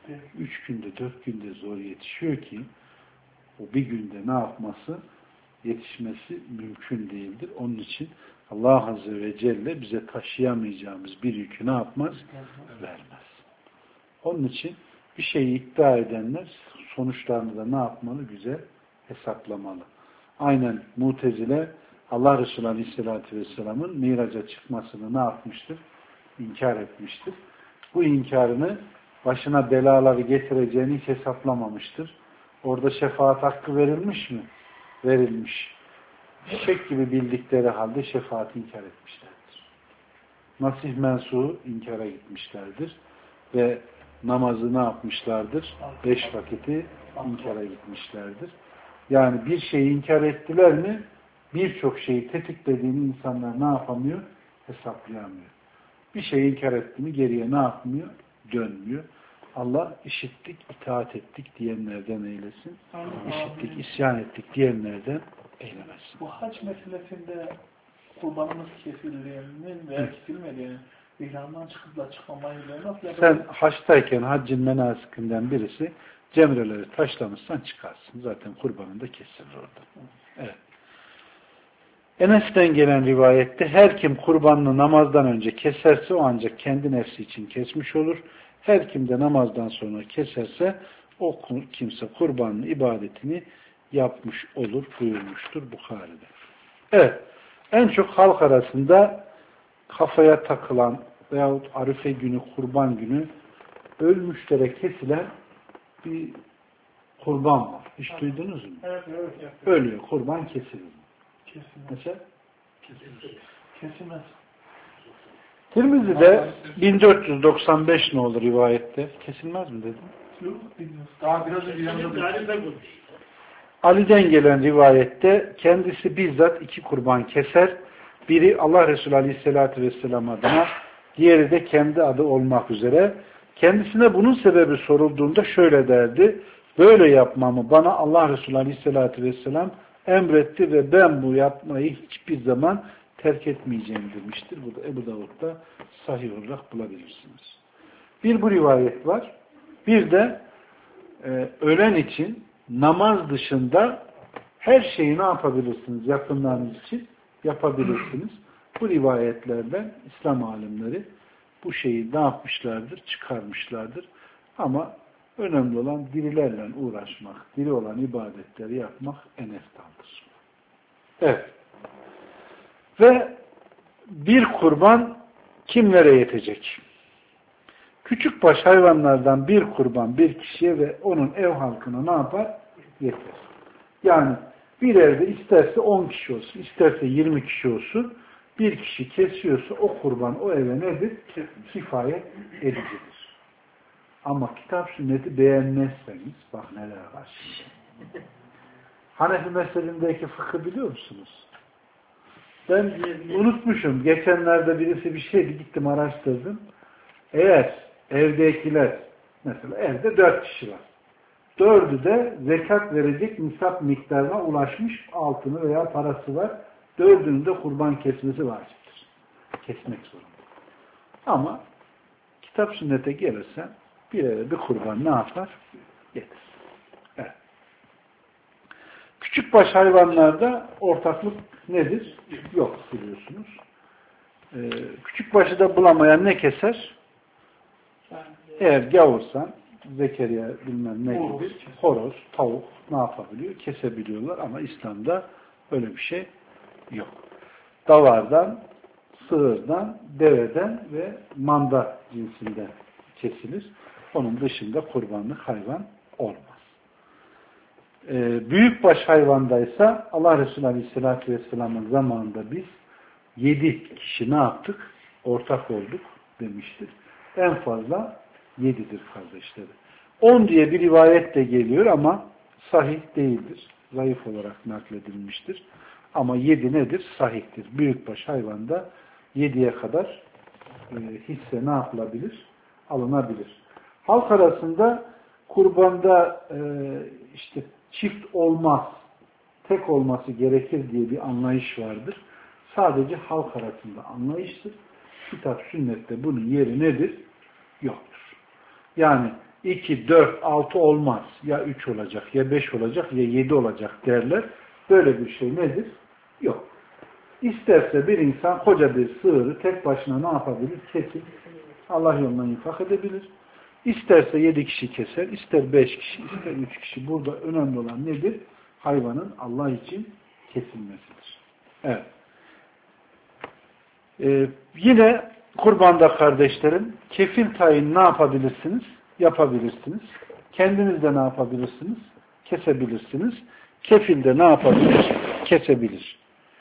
S1: 3 günde 4 günde zor yetişiyor ki o bir günde ne yapması? Yetişmesi mümkün değildir. Onun için Allah Azze ve Celle bize taşıyamayacağımız bir yükü ne yapmaz? Vermez. Onun için bir şeyi iddia edenler sonuçlarını da ne yapmalı? Güzel hesaplamalı. Aynen Mutezile Allah Resulü Aleyhisselatü Vesselam'ın Miraç'a çıkmasını ne yapmıştır? İnkar etmiştir. Bu inkarını başına belaları getireceğini hiç hesaplamamıştır. Orada şefaat hakkı verilmiş mi? Verilmiş. Şirk gibi bildikleri halde şefaati inkar etmişlerdir. Nasih mensuğu inkara gitmişlerdir. Ve namazı ne yapmışlardır? 5 vakiti inkara gitmişlerdir. Yani bir şeyi inkar ettiler mi birçok şeyi tetiklediğini insanlar ne yapamıyor? Hesaplayamıyor. Bir şeyi inkar etti mi geriye ne yapmıyor? Dönmüyor. Allah işittik, itaat ettik diyenlerden eylesin. İşittik, isyan ettik diyenlerden eylemesin.
S3: Bu hac meselesinde kurbanımız kesildiğinin veya kesilmediğinin ihramdan çıkıp da çıkmamayı nasıl yapacağız?
S1: Sen haçtayken haccın menasikinden birisi cemreleri taşlamışsan çıkarsın. Zaten kurbanın da kesilir orada. Evet. Enes'ten gelen rivayette her kim kurbanını namazdan önce keserse o ancak kendi nefsi için kesmiş olur. Her kim de namazdan sonra keserse o kimse kurbanın ibadetini yapmış olur buyurmuştur Bukhari'de. Evet. En çok halk arasında kafaya takılan veyahut Arife günü, kurban günü ölmüşlere kesilen bir kurban var. Hiç duydunuz mu?
S3: Evet.
S1: Ölüyor. Kurban kesilir.
S3: Kesilmez.
S1: Mesela?
S3: Kesilmez.
S1: Tirmizi'de 1495 ne olur rivayette? Kesilmez mi dedim?
S3: Yok, bilmiyorum.
S2: Daha biraz önce yanında
S1: Ali'den gelen rivayette kendisi bizzat 2 kurban keser. Biri Allah Resulü Aleyhisselatü Vesselam adına, diğeri de kendi adı olmak üzere. Kendisine bunun sebebi sorulduğunda şöyle derdi: böyle yapmamı bana Allah Resulü Aleyhisselatü Vesselam emretti ve ben bu yapmayı hiçbir zaman terk etmeyeceğim demiştir. Bu da Ebu Davud'da sahih olarak bulabilirsiniz. Bir bu rivayet var. Bir de ölen için namaz dışında her şeyi ne yapabilirsiniz? Yakınlarınız için yapabilirsiniz. Bu rivayetlerden İslam alimleri bu şeyi ne yapmışlardır? Çıkarmışlardır. Ama önemli olan dirilerle uğraşmak, diri olan ibadetleri yapmak en eftaldır. Evet. Ve bir kurban kimlere yetecek? Küçükbaş hayvanlardan bir kurban bir kişiye ve onun ev halkına ne yapar? Yeter. Yani bir evde isterse 10 kişi olsun, isterse 20 kişi olsun, bir kişi kesiyorsa o kurban o eve nedir? Kifayet edicidir. Ama kitap sünneti beğenmezseniz, bak neler var şimdi. Hanefi mezhebindeki fıkhı biliyor musunuz? Ben unutmuşum. Geçenlerde birisi bir şeydi, gittim araştırdım. Eğer evdekiler, mesela evde 4 kişi var. 4'ü de zekat verecek nisap miktarına ulaşmış, altını veya parası var. 4'ünün de kurban kesmesi vaciptir. Kesmek zorunda. Ama kitap sünnete gelirsen bir eve bir kurban ne yapar? Getir. Evet. Küçükbaş hayvanlarda ortaklık nedir? Yok biliyorsunuz. Küçükbaşı da bulamayan ne keser? Eğer gavursan, Zekeriya bilmem ne gibi, horoz, tavuk ne yapabiliyor? Kesebiliyorlar ama İslam'da öyle bir şey yok. Davardan, sığırdan, deveden ve manda cinsinden kesilir. Onun dışında kurbanlık hayvan olmaz. Büyükbaş hayvandaysa Allah Resulü Aleyhisselatü Vesselam'ın zamanında biz 7 kişi ne yaptık? Ortak olduk demiştir. En fazla 7'dir kardeşleri. 10 diye bir rivayet de geliyor ama sahih değildir. Zayıf olarak nakledilmiştir. Ama 7 nedir? Sahihtir. Büyükbaş hayvanda 7'ye kadar hisse ne yapılabilir? Alınabilir. Halk arasında kurbanda işte çift olmaz, tek olması gerekir diye bir anlayış vardır. Sadece halk arasında anlayıştır. Kitap sünnette bunun yeri nedir? Yoktur. Yani 2, 4, 6 olmaz. Ya 3 olacak, ya 5 olacak, ya 7 olacak derler. Böyle bir şey nedir? Yok. İsterse bir insan koca bir sığırı tek başına ne yapabilir? Kesip Allah yoluna infak edebilir. İsterse 7 kişi keser, ister 5 kişi, ister 3 kişi. Burada önemli olan nedir? Hayvanın Allah için kesilmesidir. Evet. Yine kurbanda kardeşlerim, kefil tayin ne yapabilirsiniz? Yapabilirsiniz. Kendiniz de ne yapabilirsiniz? Kesebilirsiniz. Kefil de ne yapabilir? Kesebilir.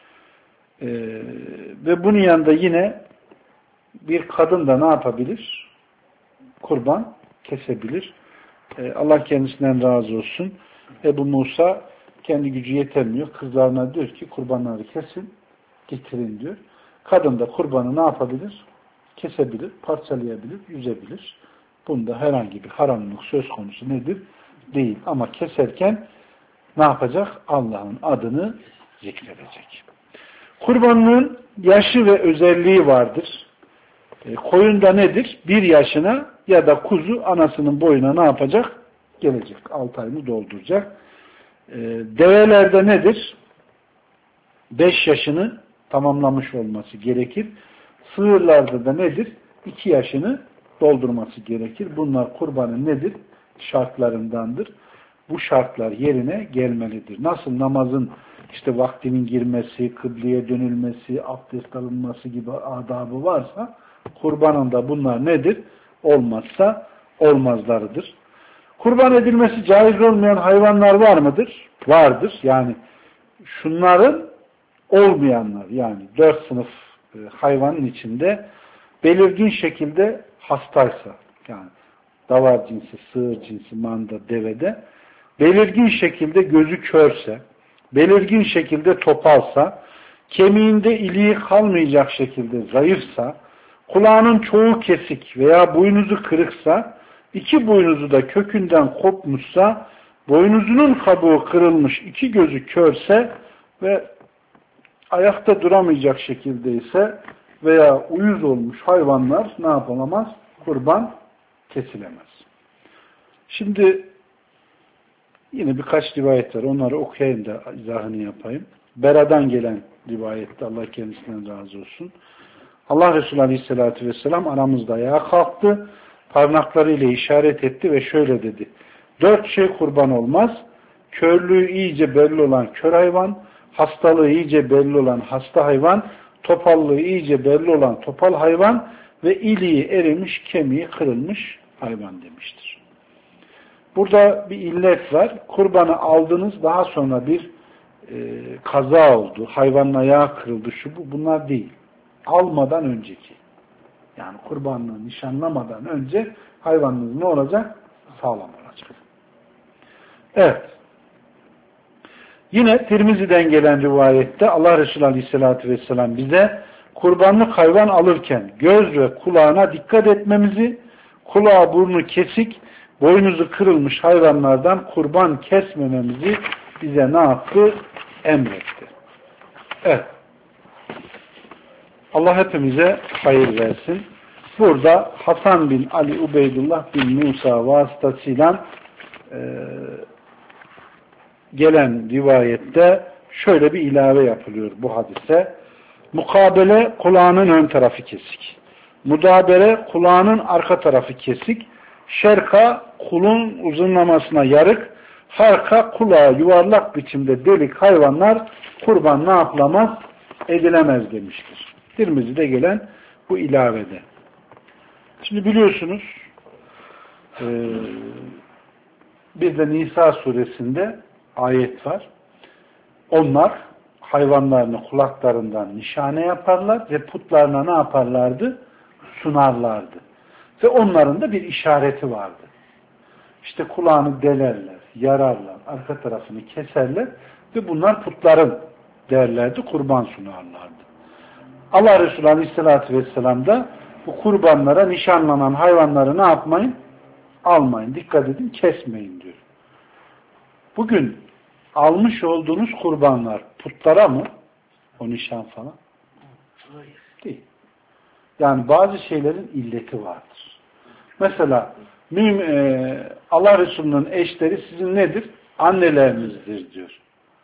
S1: Ve bunun yanında yine bir kadın da ne yapabilir? Kurban kesebilir. Allah kendisinden razı olsun. Ebu Musa kendi gücü yetemiyor. Kızlarına diyor ki kurbanları kesin, getirin diyor. Kadın da kurbanı ne yapabilir? Kesebilir, parçalayabilir, yüzebilir. Bunda herhangi bir haramlık söz konusu nedir? Değil. Ama keserken ne yapacak? Allah'ın adını zikredecek. Kurbanlığın yaşı ve özelliği vardır. Koyunda nedir? 1 yaşına ya da kuzu anasının boyuna ne yapacak? Gelecek. 6 ayını dolduracak. Develerde nedir? 5 yaşını tamamlamış olması gerekir. Sığırlarda da nedir? 2 yaşını doldurması gerekir. Bunlar kurbanın nedir? Şartlarındandır. Bu şartlar yerine gelmelidir. Nasıl namazın işte vaktinin girmesi, kıbleye dönülmesi, abdest alınması gibi adabı varsa kurbanın da bunlar nedir? Olmazsa olmazlarıdır. Kurban edilmesi caiz olmayan hayvanlar var mıdır? Vardır. Yani şunların olmayanlar, yani 4 sınıf hayvanın içinde belirgin şekilde hastaysa, yani davar cinsi, sığır cinsi, manda, devede belirgin şekilde gözü körse, belirgin şekilde topalsa, kemiğinde iliği kalmayacak şekilde zayıfsa, kulağının çoğu kesik veya boynuzu kırıksa, 2 boynuzu da kökünden kopmuşsa, boynuzunun kabuğu kırılmış, 2 gözü körse ve ayakta duramayacak şekilde ise veya uyuz olmuş hayvanlar ne yapılamaz? Kurban kesilemez. Şimdi yine birkaç rivayet var. Onları okuyayım da izahını yapayım. Bera'dan gelen rivayette, Allah kendisinden razı olsun. Allah Resulü Aleyhisselatü Vesselam aramızda ayağa kalktı. Parmaklarıyla işaret etti ve şöyle dedi. 4 şey kurban olmaz. Körlüğü iyice belli olan kör hayvan, hastalığı iyice belli olan hasta hayvan, topallığı iyice belli olan topal hayvan ve iliği erimiş, kemiği kırılmış hayvan demiştir. Burada bir illet var. Kurbanı aldınız, daha sonra bir kaza oldu, hayvanın ayağı kırıldı, şu bu. Bunlar değil. Almadan önceki. Yani kurbanlığı nişanlamadan önce hayvanınız ne olacak? Sağlam olacak. Evet. Yine Tirmizi'den gelen rivayette Allah Resulü Aleyhisselatü Vesselam bize kurbanlık hayvan alırken göz ve kulağına dikkat etmemizi, kulağı burnu kesik, boynuzu kırılmış hayvanlardan kurban kesmememizi bize ne yaptı? Emretti. Evet. Allah hepimize hayır versin. Burada Hasan bin Ali Ubeydullah bin Musa vasıtasıyla gelen rivayette şöyle bir ilave yapılıyor bu hadise. Mukabele kulağının ön tarafı kesik. Mudabere kulağının arka tarafı kesik. Şerka kulun uzunlamasına yarık. Harka kulağı yuvarlak biçimde delik hayvanlar kurban ne yapılamaz? Edilemez demiştir. Tirmizi'de gelen bu ilavede. Şimdi biliyorsunuz bir de Nisa suresinde ayet var. Onlar hayvanlarını kulaklarından nişane yaparlar ve putlarına ne yaparlardı? Sunarlardı. Ve onların da bir işareti vardı. İşte kulağını delerler, yararlar, arka tarafını keserler ve bunlar putların derlerdi, kurban sunarlardı. Allah Resulü Aleyhisselatü Vesselam da bu kurbanlara nişanlanan hayvanları ne yapmayın? Almayın, dikkat edin, kesmeyin diyor. Bugün almış olduğunuz kurbanlar putlara mı? O nişan falan? Değil. Yani bazı şeylerin illeti vardır. Mesela Allah Resulü'nün eşleri sizin nedir? Annelerinizdir diyor.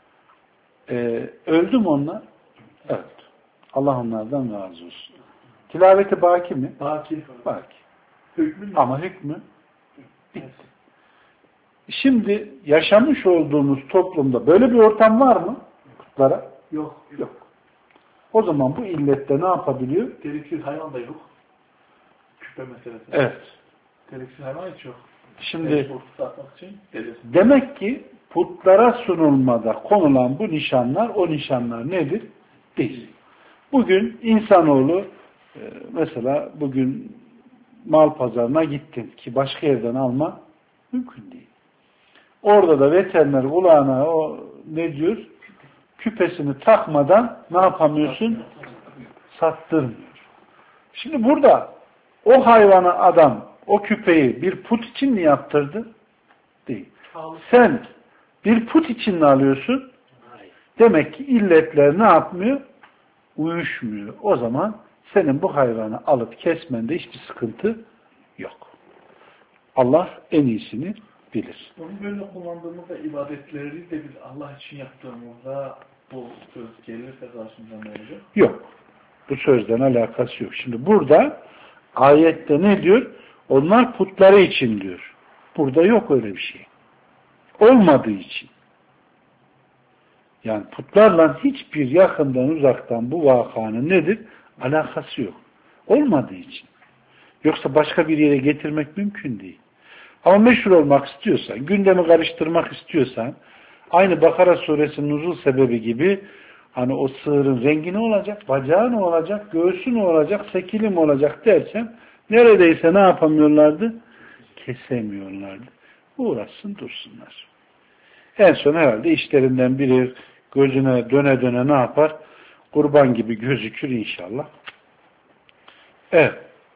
S1: Öldü mü onlar? Evet. Allah onlardan razı olsun. Tilaveti baki mi?
S3: Baki.
S1: Baki.
S3: Hükmü
S1: ama hükmü bitti. Şimdi yaşamış olduğumuz toplumda böyle bir ortam var mı? Putlara?
S3: Yok.
S1: Yok. O zaman bu illette ne yapabiliyor?
S3: Deliksiz hayvan da yok. Küpe meselesi.
S1: Evet.
S3: Deliksiz hayvan hiç yok.
S1: Şimdi
S3: için
S1: demek ki putlara sunulmada konulan bu nişanlar, o nişanlar nedir? Değil. Bugün insanoğlu mesela bugün mal pazarına gittin ki başka yerden alma mümkün değil. Orada da veteriner kulağına o ne diyor? Küpesini takmadan ne yapamıyorsun? Sattırmıyor. Şimdi burada o hayvana adam o küpeyi bir put için mi yaptırdı? Değil. Sen bir put için mi alıyorsun? Demek ki illetler ne yapmıyor? Uyuşmuyor. O zaman senin bu hayvanı alıp kesmende hiçbir sıkıntı yok. Allah en iyisini bilir.
S3: Onu böyle kullandığımızda ibadetleri de biz Allah için yaptığımızda bu söz gelirse karşımıza ne olacak?
S1: Yok. Bu sözden alakası yok. Şimdi burada ayette ne diyor? Onlar putları için diyor. Burada yok öyle bir şey. Olmadığı için. Yani putlarla hiçbir yakından uzaktan bu vakanın nedir? Alakası yok. Olmadığı için. Yoksa başka bir yere getirmek mümkün değil. Ama meşhur olmak istiyorsan, gündemi karıştırmak istiyorsan, aynı Bakara suresinin nuzul sebebi gibi hani o sığırın rengi ne olacak, bacağı ne olacak, göğsü ne olacak, sekili mi olacak dersen neredeyse ne yapamıyorlardı? Kesemiyorlardı. Uğraşsın dursunlar. En son herhalde işlerinden biri gözüne döne döne ne yapar? Kurban gibi gözükür inşallah. Evet.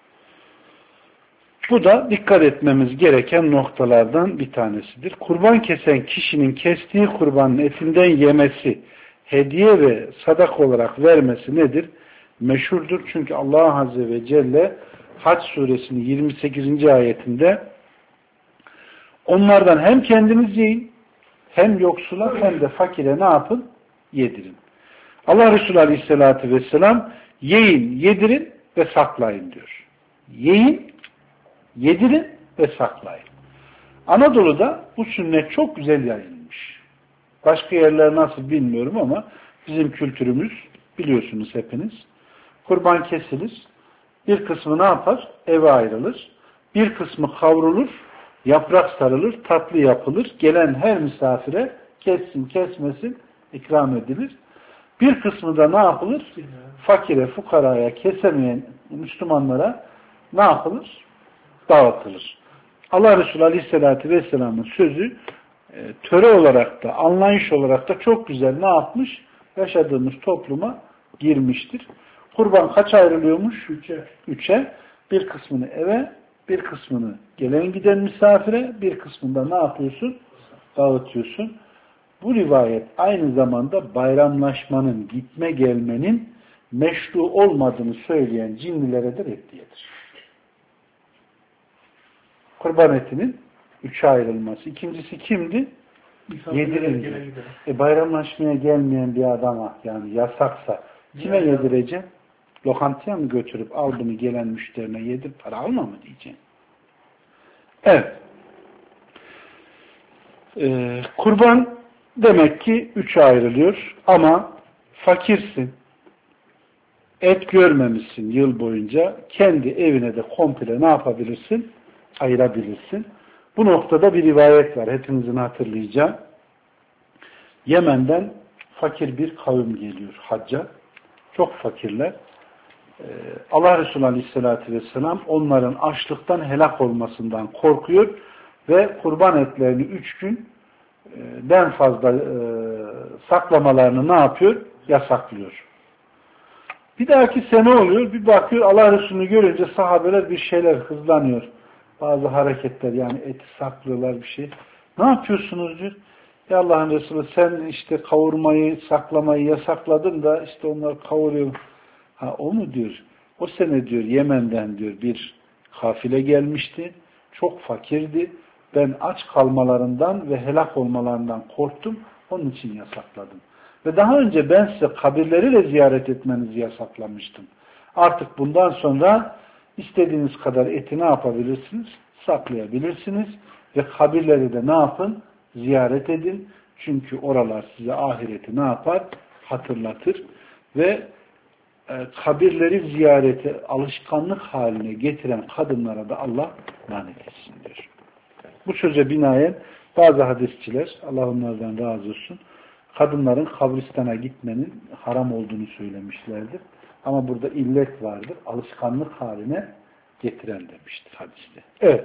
S1: Bu da dikkat etmemiz gereken noktalardan bir tanesidir. Kurban kesen kişinin kestiği kurbanın etinden yemesi, hediye ve sadak olarak vermesi nedir? Meşhurdur. Çünkü Allah Azze ve Celle Hac suresinin 28. ayetinde onlardan hem kendiniz yiyin, hem yoksula hem de fakire ne yapın? Yedirin. Allah Resulü Aleyhisselatü Vesselam yiyin, yedirin ve saklayın diyor. Yiyin, yedirin ve saklayın. Anadolu'da bu sünnet çok güzel yayılmış. Başka yerler nasıl bilmiyorum ama bizim kültürümüz biliyorsunuz hepiniz. Kurban kesilir. Bir kısmı ne yapar? Eve ayrılır. Bir kısmı kavrulur. Yaprak sarılır. Tatlı yapılır. Gelen her misafire kessin kesmesin ikram edilir. Bir kısmı da ne yapılır? Fakire, fukaraya, kesemeyen Müslümanlara ne yapılır? Dağıtılır. Allah Resulü Aleyhisselatü Vesselam'ın sözü töre olarak da, anlayış olarak da çok güzel ne yapmış? Yaşadığımız topluma girmiştir. Kurban kaç ayrılıyormuş? Üçe. Bir kısmını eve, bir kısmını gelen giden misafire, bir kısmında ne yapıyorsun? Dağıtıyorsun. Bu rivayet aynı zamanda bayramlaşmanın, gitme gelmenin meşru olmadığını söyleyen cinlilere de reddiyedir. Kurban etinin üçe ayrılması. İkincisi kimdi? Yedirince. Bayramlaşmaya gelmeyen bir adama yani yasaksa kime yedireceğim? Lokantaya mı götürüp al bunu gelen müşterine yedir para alma mı diyeceğim? Evet. Kurban demek ki üçe ayrılıyor ama fakirsin, et görmemişsin yıl boyunca kendi evine de komple ne yapabilirsin? Ayırabilirsin. Bu noktada bir rivayet var. Hepinizin hatırlayacağı. Yemen'den fakir bir kavim geliyor hacca. Çok fakirler. Allah Resulü Aleyhisselatü Vesselam onların açlıktan helak olmasından korkuyor ve kurban etlerini 3 günden fazla saklamalarını ne yapıyor? Yasaklıyor. Bir dahaki sene oluyor. Bir bakıyor Allah Resulü'nü görünce sahabeler bir şeyler hızlanıyor. Bazı hareketler yani eti saklıyorlar bir şey. Ne yapıyorsunuz diyor. Ya Allah'ın Resulü sen işte kavurmayı, saklamayı yasakladın da işte onlar kavuruyor. Ha o mu diyor. O sene diyor Yemen'den diyor bir kafile gelmişti. çok fakirdi. Ben aç kalmalarından ve helak olmalarından korktum. Onun için yasakladım. Ve daha önce ben size kabirleri de ziyaret etmenizi yasaklamıştım. Artık bundan sonra istediğiniz kadar eti ne yapabilirsiniz? Saklayabilirsiniz. Ve kabirleri de ne yapın? Ziyaret edin. Çünkü oralar size ahireti ne yapar? Hatırlatır. Ve kabirleri ziyarete alışkanlık haline getiren kadınlara da Allah lanet etsin diyor. Bu söze binaen bazı hadisçiler, Allah onlardan razı olsun, kadınların kabristana gitmenin haram olduğunu söylemişlerdir. Ama burada illet vardır. Alışkanlık haline getiren demiştir hadiste. Evet.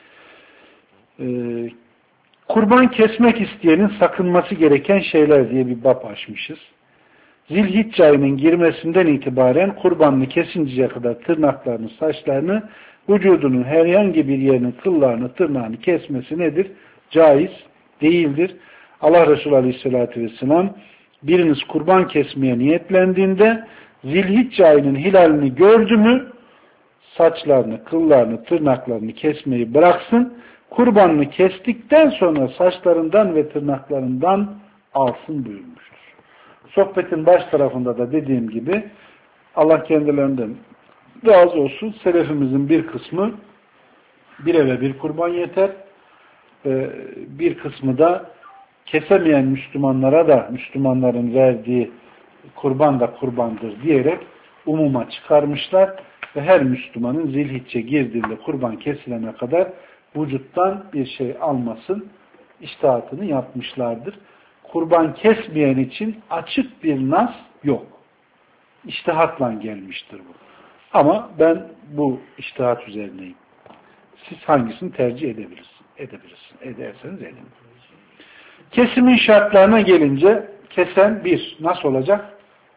S1: Kurban kesmek isteyenin sakınması gereken şeyler diye bir bab açmışız. Zilhicce ayının girmesinden itibaren kurbanını kesinceye kadar tırnaklarını, saçlarını, vücudunun herhangi bir yerini, kıllarını, tırnağını kesmesi nedir? Caiz değildir. Allah Resulü Aleyhisselatü Vesselam biriniz kurban kesmeye niyetlendiğinde Zilhicce ayının hilalini gördü mü saçlarını, kıllarını, tırnaklarını kesmeyi bıraksın. Kurbanını kestikten sonra saçlarından ve tırnaklarından alsın buyurmuştur. Sohbetin baş tarafında da dediğim gibi Allah kendilerinden razı olsun. Selefimizin bir kısmı bir eve bir kurban yeter. Bir kısmı da kesemeyen Müslümanlara da Müslümanların verdiği kurban da kurbandır diyerek umuma çıkarmışlar ve her Müslümanın Zilhicce girdiğinde kurban kesilene kadar vücuttan bir şey almasın içtihatını yapmışlardır. Kurban kesmeyen için açık bir nas yok. İçtihatla gelmiştir bu. Ama ben bu içtihat üzerineyim. Siz hangisini tercih edebilirsiniz? Ederseniz edin. Kesimin şartlarına gelince kesen bir, nasıl olacak?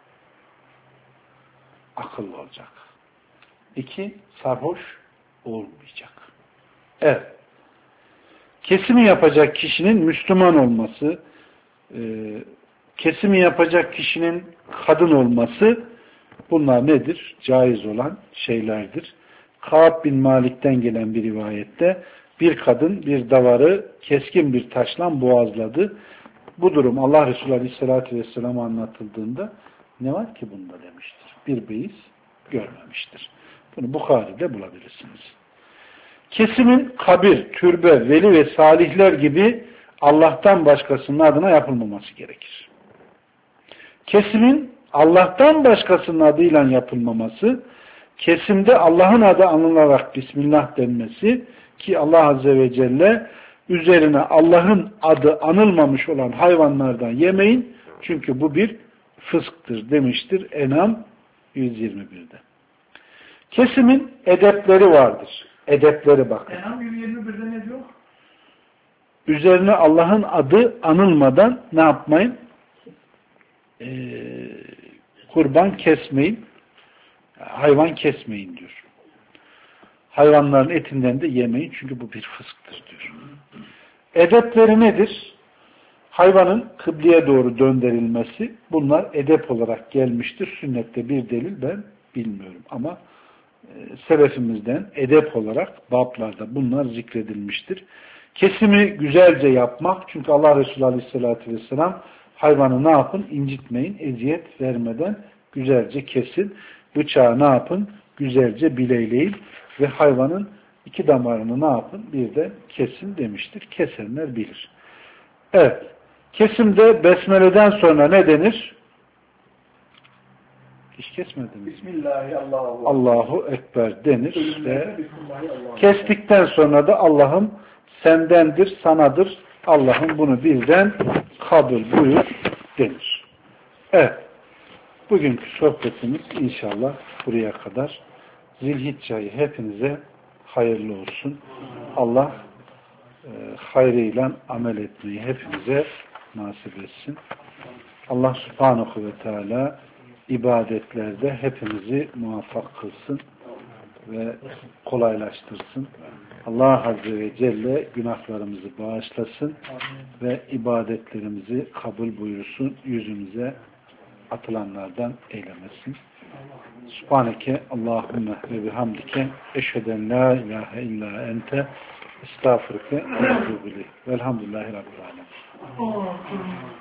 S1: Akıllı olacak. 2, sarhoş olmayacak. Evet. Kesimi yapacak kişinin Müslüman olması, kesimi yapacak kişinin kadın olması, bunlar nedir? Caiz olan şeylerdir. Kâb bin Malik'ten gelen bir rivayette bir kadın bir davarı keskin bir taşla boğazladı. Bu durum Allah Resulü Aleyhisselatü Vesselam'a anlatıldığında ne var ki bunda demiştir. Bir beis görmemiştir. Bunu Bukhari'de bulabilirsiniz. Kesimin kabir, türbe, veli ve salihler gibi Allah'tan başkasının adına yapılmaması gerekir. Kesimin Allah'tan başkasının adıyla yapılmaması, kesimde Allah'ın adı anılarak Bismillah denmesi ki Allah Azze ve Celle üzerine Allah'ın adı anılmamış olan hayvanlardan yemeyin çünkü bu bir fısktır demiştir En'am 121'de. Kesimin edepleri vardır. Edepleri bakın.
S3: En'am 121'de ne diyor?
S1: Üzerine Allah'ın adı anılmadan ne yapmayın? Kurban kesmeyin. Hayvan kesmeyin diyor. Hayvanların etinden de yemeyin çünkü bu bir fısktır diyor. Edepleri nedir? Hayvanın kıbleye doğru döndürülmesi, bunlar edep olarak gelmiştir. Sünnette bir delil ben bilmiyorum ama selefimizden edep olarak bablarda bunlar zikredilmiştir. Kesimi güzelce yapmak, çünkü Allah Resulü Aleyhisselatü Vesselam hayvanı ne yapın? İncitmeyin, eziyet vermeden güzelce kesin. Bıçağı ne yapın? Güzelce bileyleyin ve hayvanın 2 damarını ne yapın? Bir de kesin demiştir. Kesenler bilir. Evet. Kesimde besmeleden sonra ne denir? Hiç kesmediniz.
S3: Bismillahirrahmanirrahim.
S1: Allahu Ekber denir ve kestikten sonra da Allah'ım sendendir, sanadır. Allah'ım bunu bizden kabul buyur denir. Evet. Bugünkü sohbetimiz inşallah buraya kadar. Zilhicce ayı hepinize hayırlı olsun. Allah hayrıyla amel etmeyi hepimize nasip etsin. Allah Subhanahu ve Teala ibadetlerde hepimizi muvaffak kılsın ve kolaylaştırsın. Allah Azze ve Celle günahlarımızı bağışlasın ve ibadetlerimizi kabul buyursun, yüzümüze atılanlardan eylemesin. Subhaneke Allahümme ve bihamdike eşheden la ilahe illa ente estağfurke ve etûbü ileyk. Velhamdülillahi Rabbil alemin.